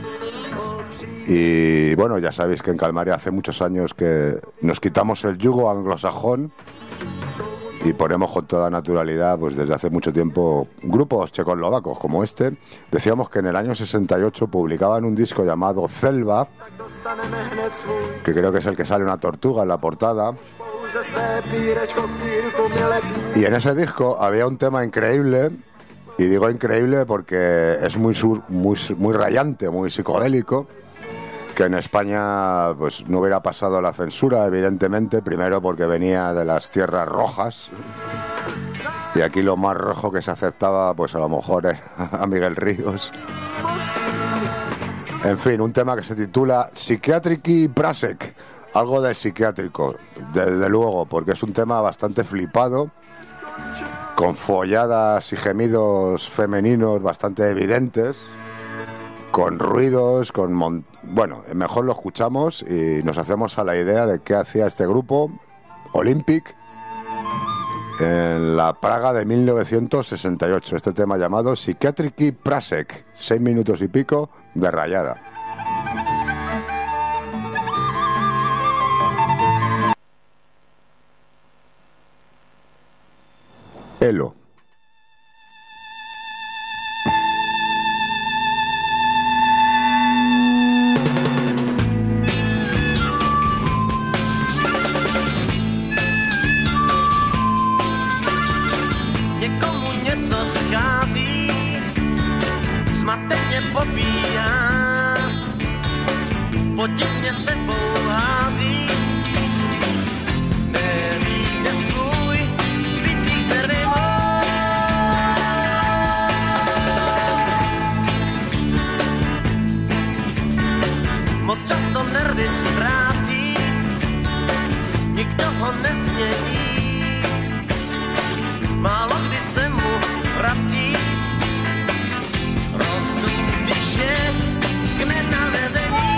Y bueno, ya sabéis que en Calmaria hace muchos años que nos quitamos el yugo anglosajón y ponemos con toda naturalidad, pues desde hace mucho tiempo, grupos checoslovacos como este. Decíamos que en el año 68 publicaban un disco llamado Zelva, que creo que es el que sale una tortuga en la portada. Y en ese disco había un tema increíble, y digo increíble porque es muy rayante, muy psicodélico, que en España pues no hubiera pasado la censura, evidentemente, primero porque venía de las tierras rojas, y aquí lo más rojo que se aceptaba, pues a lo mejor a Miguel Ríos. En fin, un tema que se titula Psychiatriki Prasek, algo de psiquiátrico, desde luego, porque es un tema bastante flipado, con folladas y gemidos femeninos bastante evidentes, con ruidos, bueno, mejor lo escuchamos y nos hacemos a la idea de qué hacía este grupo, Olympic, en la Praga de 1968. Este tema llamado Psychiatriki Prasek, 6 minutos y pico de rayada. Elo. Někomu něco schází, zmateně popíjá, podivně sebou hází, neví, kde svůj vytíž nervy moc často nervy ztrácí, nikdo ho nezmění, málo kdy se mu vrací, rozum, když je k nenalezení.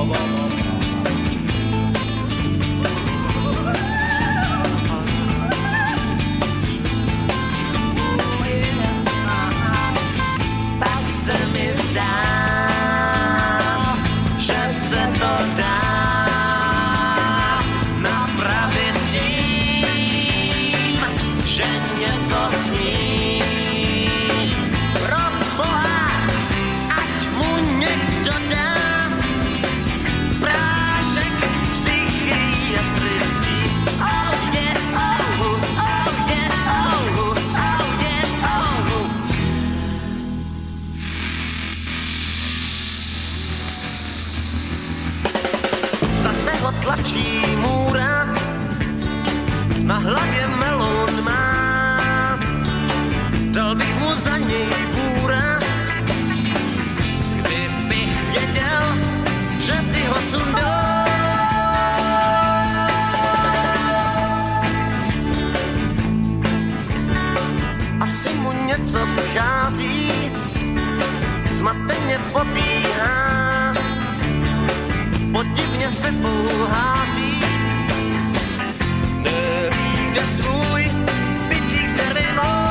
Tlačí můra, na hlavě melon má, dal bych mu za něj bůra, kdybych věděl, že si ho sundal. Asi mu něco schází, zmateně pobíhá, podivně se hází, neví, kde svůj bytík znervil.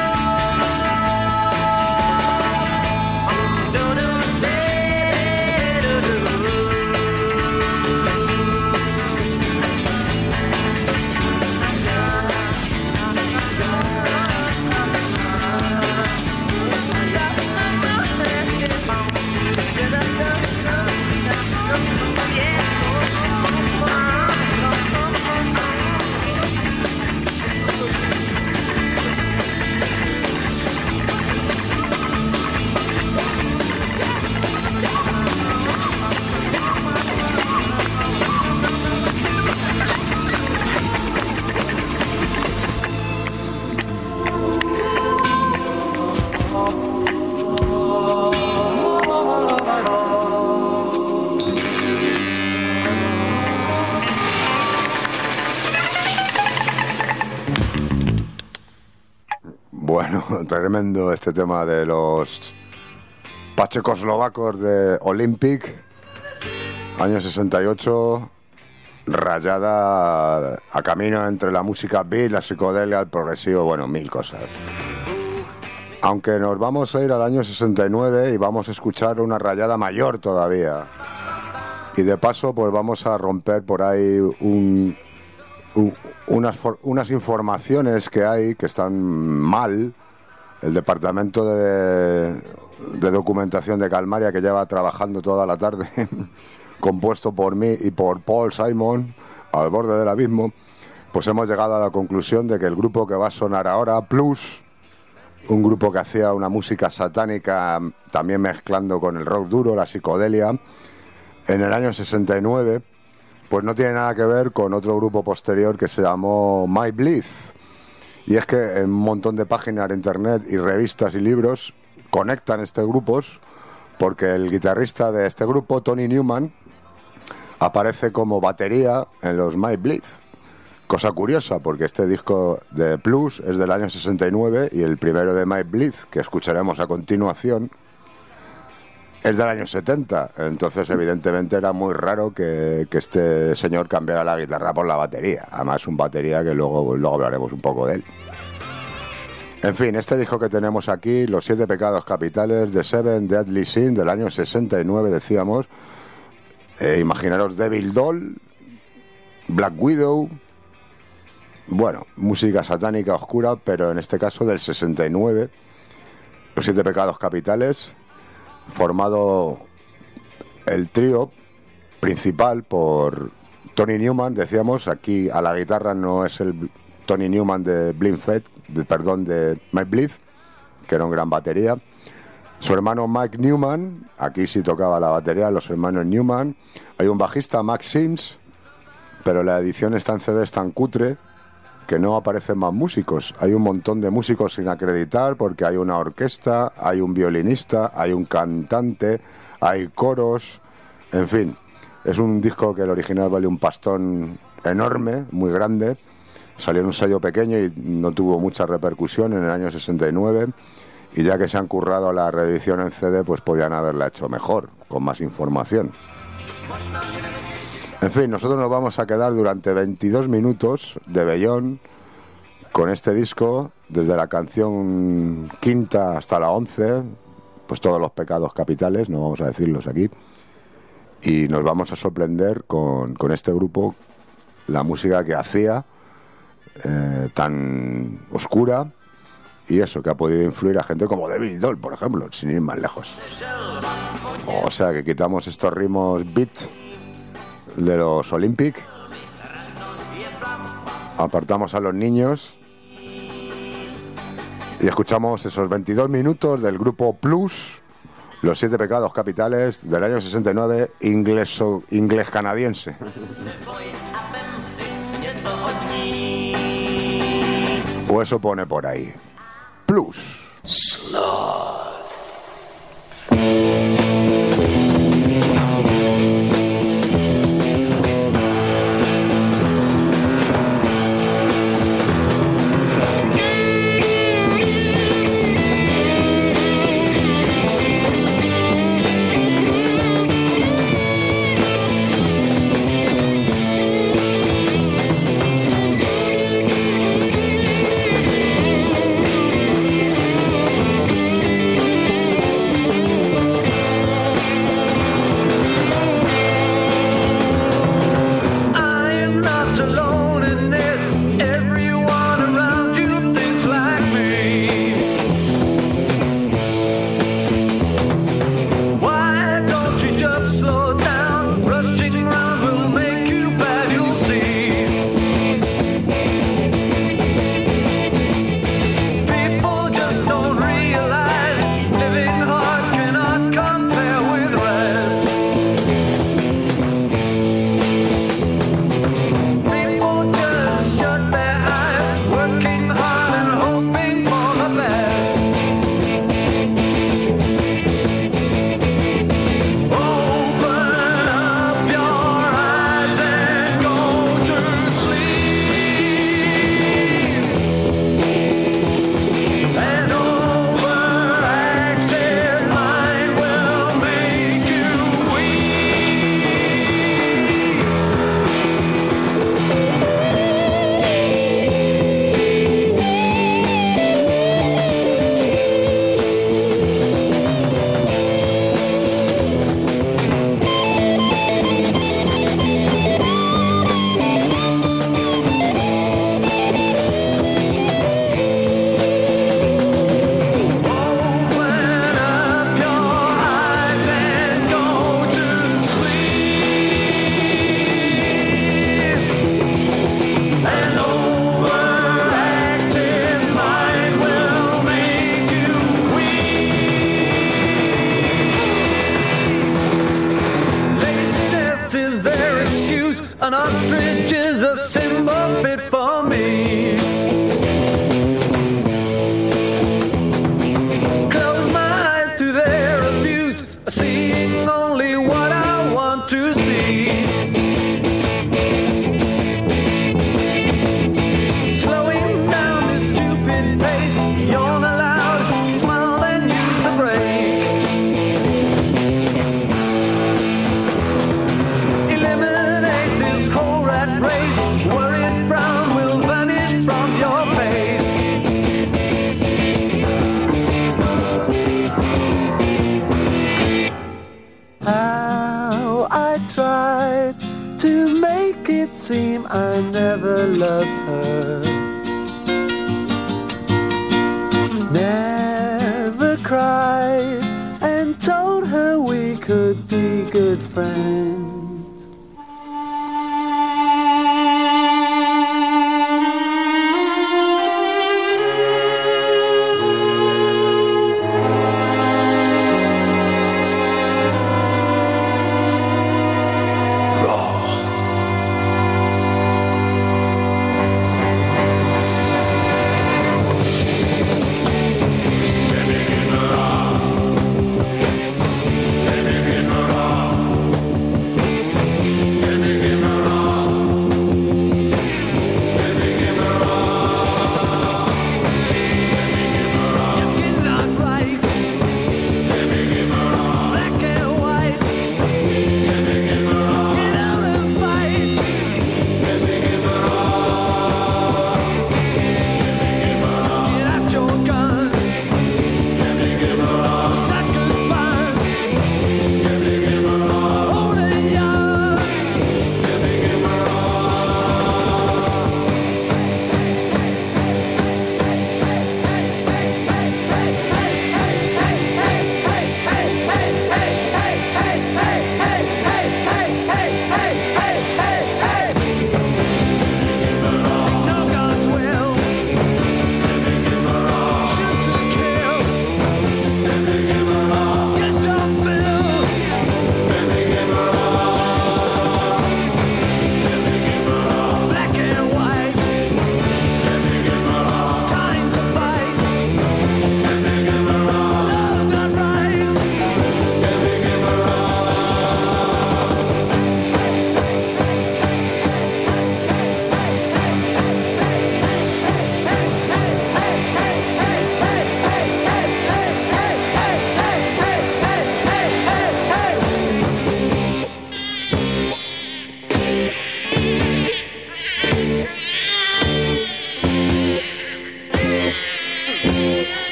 Bueno, tremendo este tema de los pachecoslovacos de Olympic, año 68, rayada a camino entre la música beat, la psicodelia, el progresivo, bueno, mil cosas. Aunque nos vamos a ir al año 69 y vamos a escuchar una rayada mayor todavía. Y de paso, pues vamos a romper por ahí unas informaciones que hay que están mal. El departamento de documentación de Calmaria, que lleva trabajando toda la tarde, compuesto por mí y por Paul Simon, al borde del abismo, pues hemos llegado a la conclusión de que el grupo que va a sonar ahora, Plus, un grupo que hacía una música satánica también mezclando con el rock duro, la psicodelia, en el año 69, pues no tiene nada que ver con otro grupo posterior que se llamó My Bleed. Y es que en un montón de páginas de internet y revistas y libros conectan estos grupos porque el guitarrista de este grupo, Tony Newman, aparece como batería en los My Bleed. Cosa curiosa, porque este disco de Plus es del año 69 y el primero de My Bleed, que escucharemos a continuación, es del año 70. Entonces, evidentemente, era muy raro que este señor cambiara la guitarra por la batería. Además, un batería que luego hablaremos un poco de él. En fin, este disco que tenemos aquí, Los 7 pecados capitales, The Seven Deadly Sins, del año 69, decíamos. Imaginaros Devil Doll, Black Widow. Bueno, música satánica oscura, pero en este caso del 69. Los 7 pecados capitales, formado el trío principal por Tony Newman, decíamos. Aquí a la guitarra no es el Tony Newman de de My Bleed, que era un gran batería. Su hermano Mike Newman, aquí sí tocaba la batería, los hermanos Newman. Hay un bajista, Max Sims, pero la edición está en CD, es tan cutre que no aparecen más músicos. Hay un montón de músicos sin acreditar porque hay una orquesta, hay un violinista, hay un cantante, hay coros, en fin. Es un disco que el original vale un pastón enorme, muy grande. Salió en un sello pequeño y no tuvo mucha repercusión en el año 69. Y ya que se han currado la reedición en CD, pues podían haberla hecho mejor, con más información. En fin, nosotros nos vamos a quedar durante 22 minutos de Bellón con este disco, desde la canción quinta hasta la 11, pues todos los pecados capitales, no vamos a decirlos aquí, y nos vamos a sorprender con este grupo, la música que hacía, tan oscura, y eso, que ha podido influir a gente como David Doll, por ejemplo, sin ir más lejos. O sea, que quitamos estos ritmos beat de los Olympic, apartamos a los niños y escuchamos esos 22 minutos del grupo Plus, los 7 pecados capitales del año 69, inglés-canadiense. O eso pone por ahí. Plus. An ostrich is a symbol fit for me. Close my eyes to their abuse, seeing only what I want to see. Slowing down this stupid pace, yawn aloud, smile and use the brake. Whole rat race, worry and frown will vanish from your face. How I tried to make it seem I never loved her, never cried and told her we could be good friends.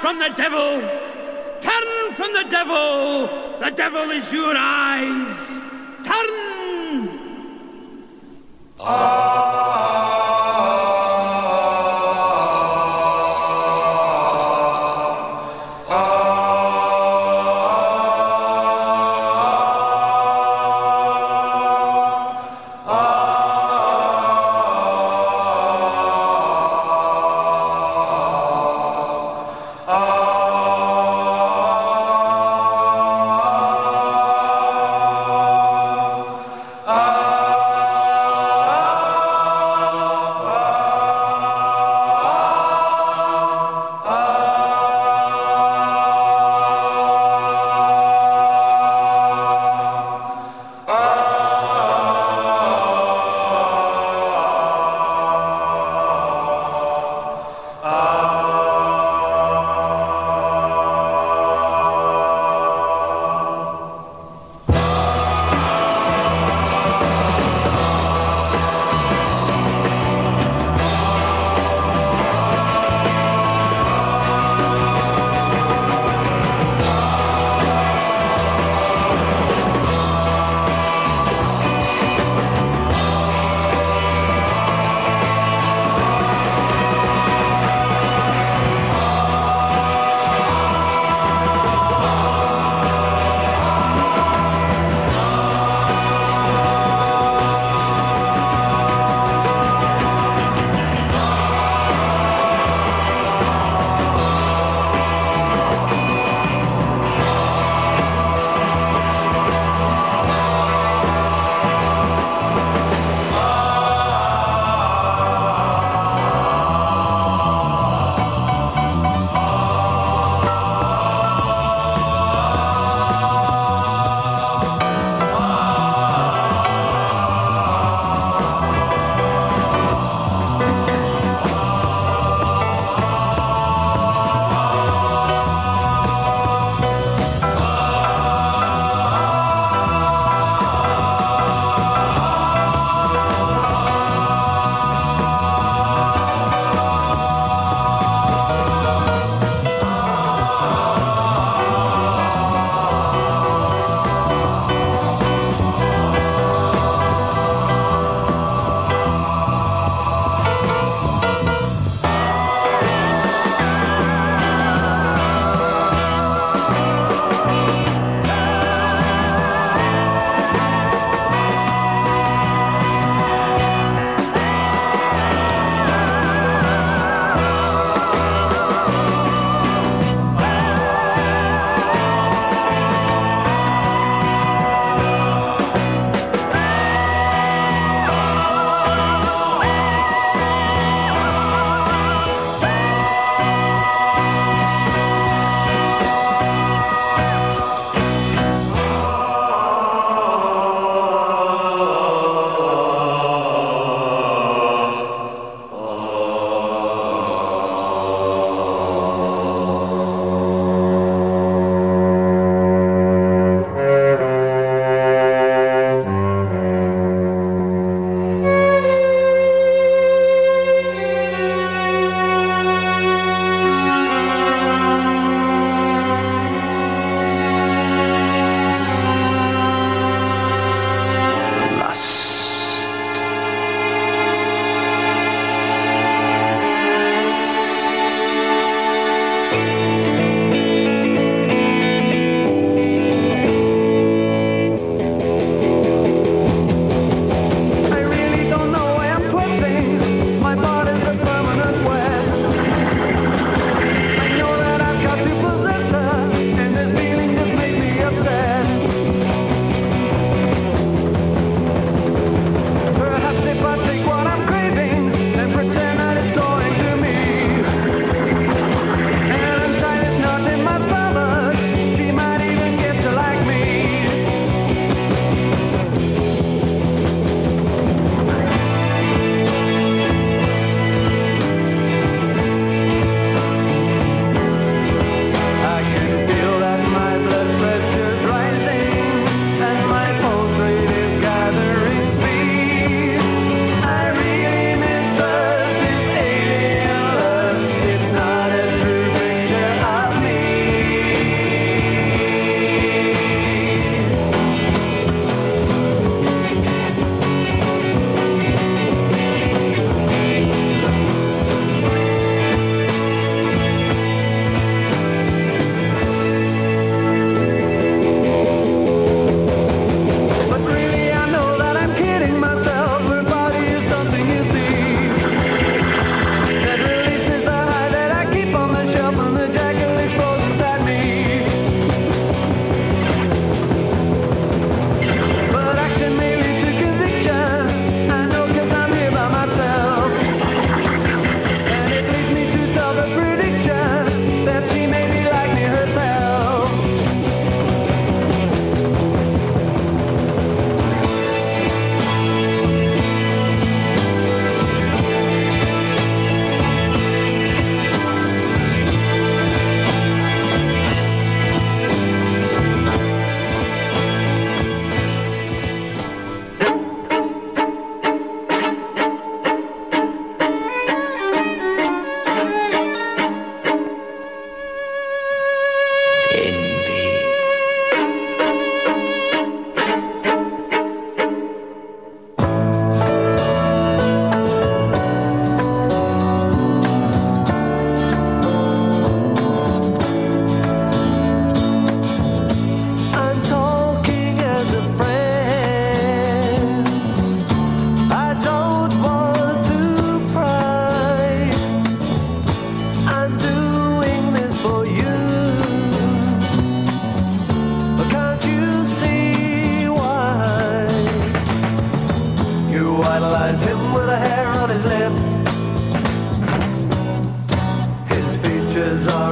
from the devil! Turn from the devil! The devil is your eyes! Turn!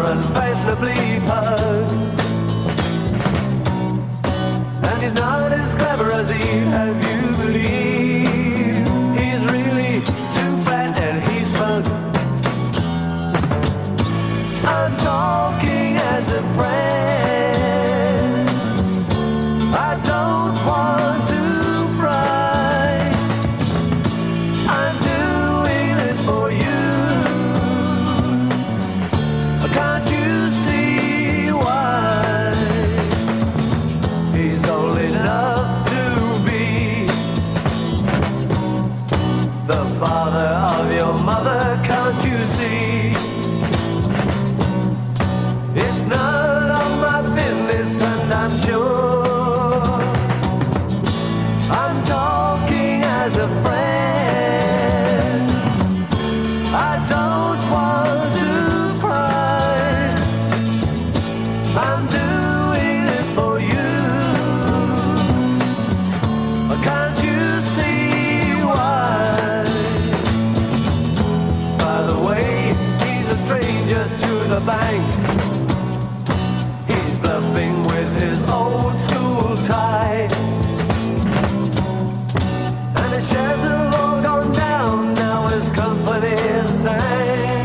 unfashionably pug. And he's not as clever as he'd have you believe. He's really too fat and he's smug. I'm talking as a friend. I don't want to pry. I'm doing this for you. Can't you see why? He's old enough to be the father of your mother. Can't you see? It's none of my business, and I'm sure I'm talking as a friend. I don't want to pry. I'm doing this for you. Can't you see why? By the way, he's a stranger to the bank. Bluffing with his old school tie, and his shares have all gone down. Now his company sank.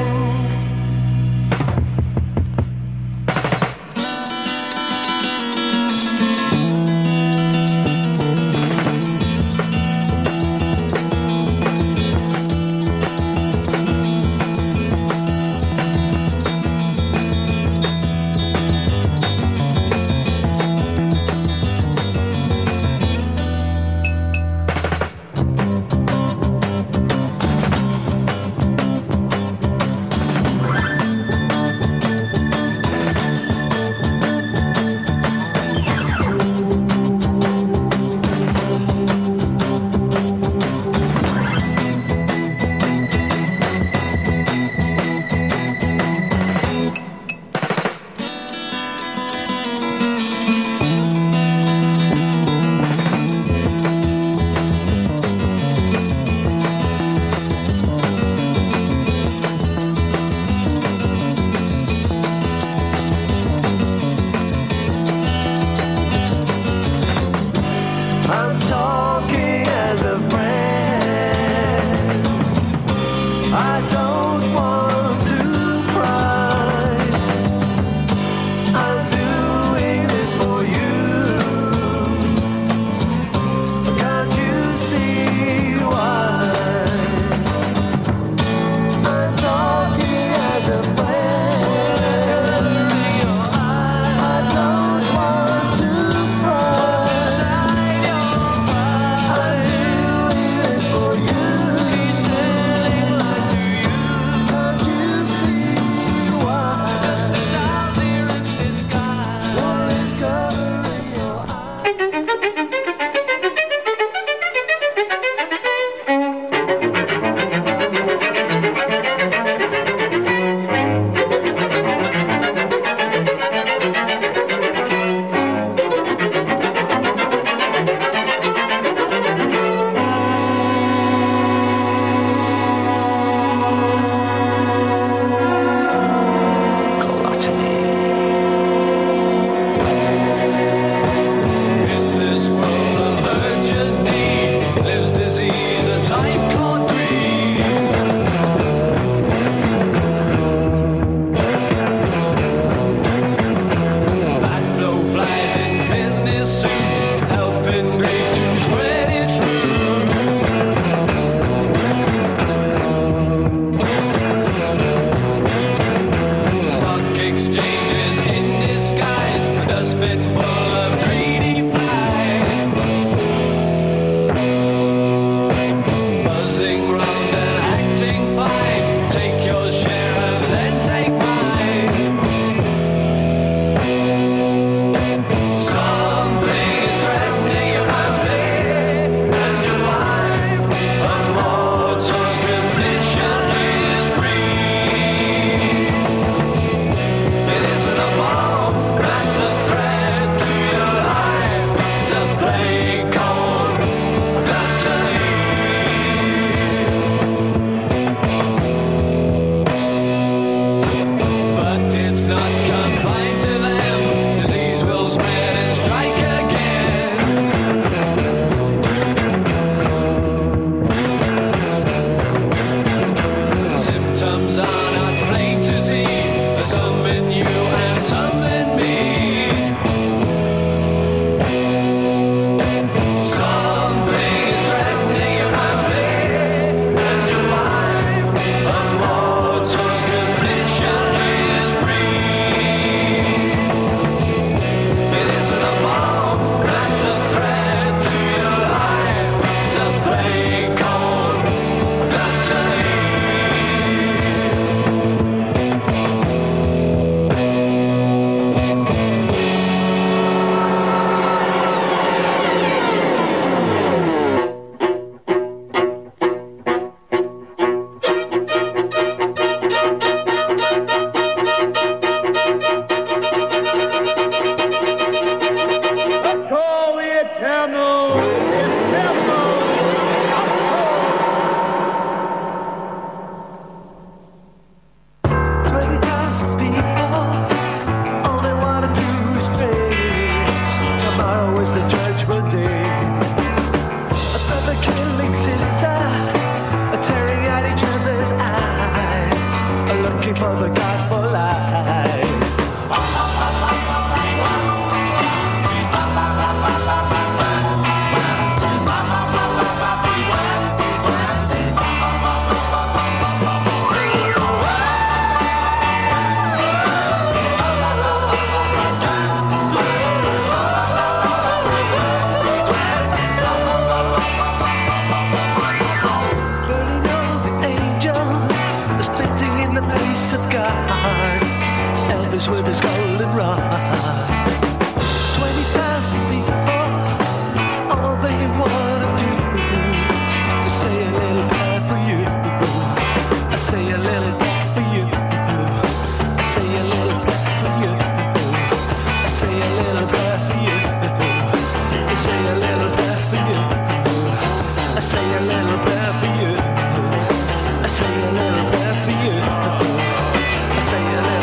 for the gospel light. With his golden rod, 20,000 people, all they want to do is say a little prayer for you. I say a little prayer for you. I say a little prayer for you. I say a little prayer for you. I say a little prayer for you. I say a little prayer for you. I say a little prayer for you. I say a little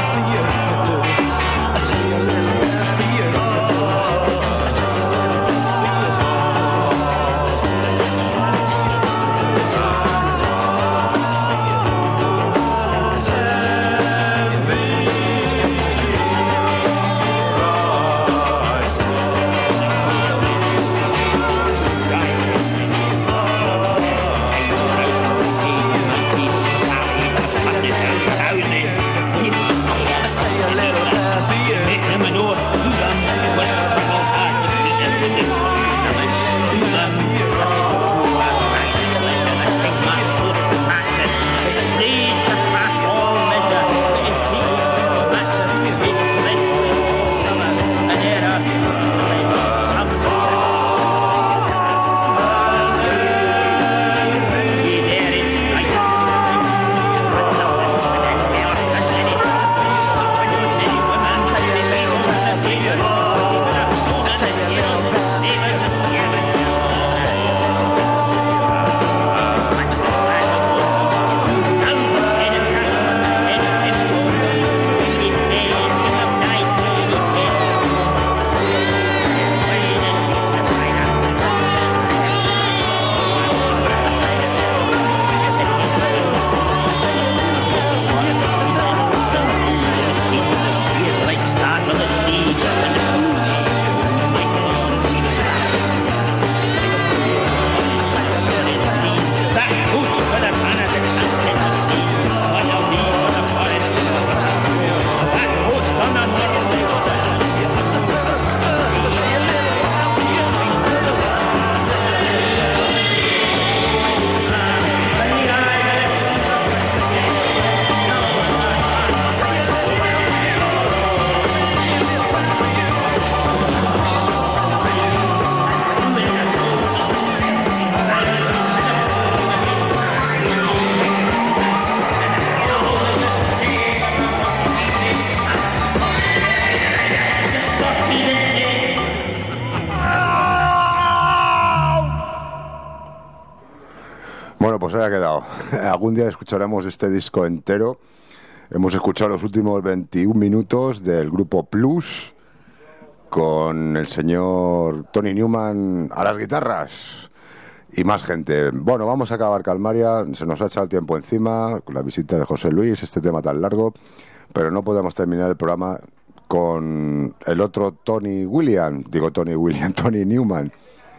Pues haya quedado. Algún día escucharemos este disco entero. Hemos escuchado los últimos 21 minutos del grupo Plus con el señor Tony Newman a las guitarras y más gente. Bueno, vamos a acabar Calmaria. Se nos ha echado el tiempo encima con la visita de José Luis, este tema tan largo, pero no podemos terminar el programa con el otro Tony Newman,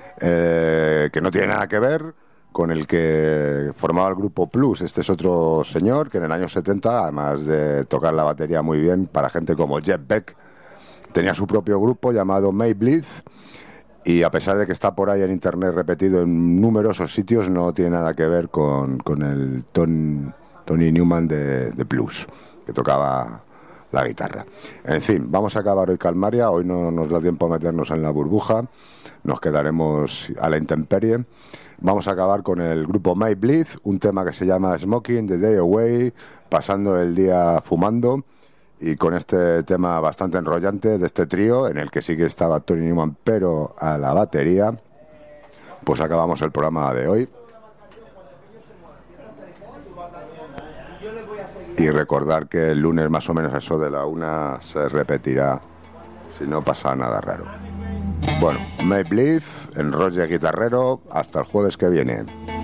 que no tiene nada que ver con el que formaba el grupo Plus. Este es otro señor que en el año 70, además de tocar la batería muy bien para gente como Jeff Beck, tenía su propio grupo llamado May Bleed, y a pesar de que está por ahí en internet repetido en numerosos sitios, no tiene nada que ver con el Tony Newman de Plus, que tocaba la guitarra. En fin, vamos a acabar hoy Calmaria. Hoy no nos da tiempo a meternos en la burbuja, nos quedaremos a la intemperie. Vamos a acabar con el grupo May Bleed, un tema que se llama Smoking the Day Away, pasando el día fumando, y con este tema bastante enrollante de este trío, en el que sí que estaba Tony Newman, pero a la batería, pues acabamos el programa de hoy. Y recordar que el lunes más o menos eso de la 1 se repetirá, si no pasa nada raro. Bueno, May Bleed, enrolle guitarrero, hasta el jueves que viene.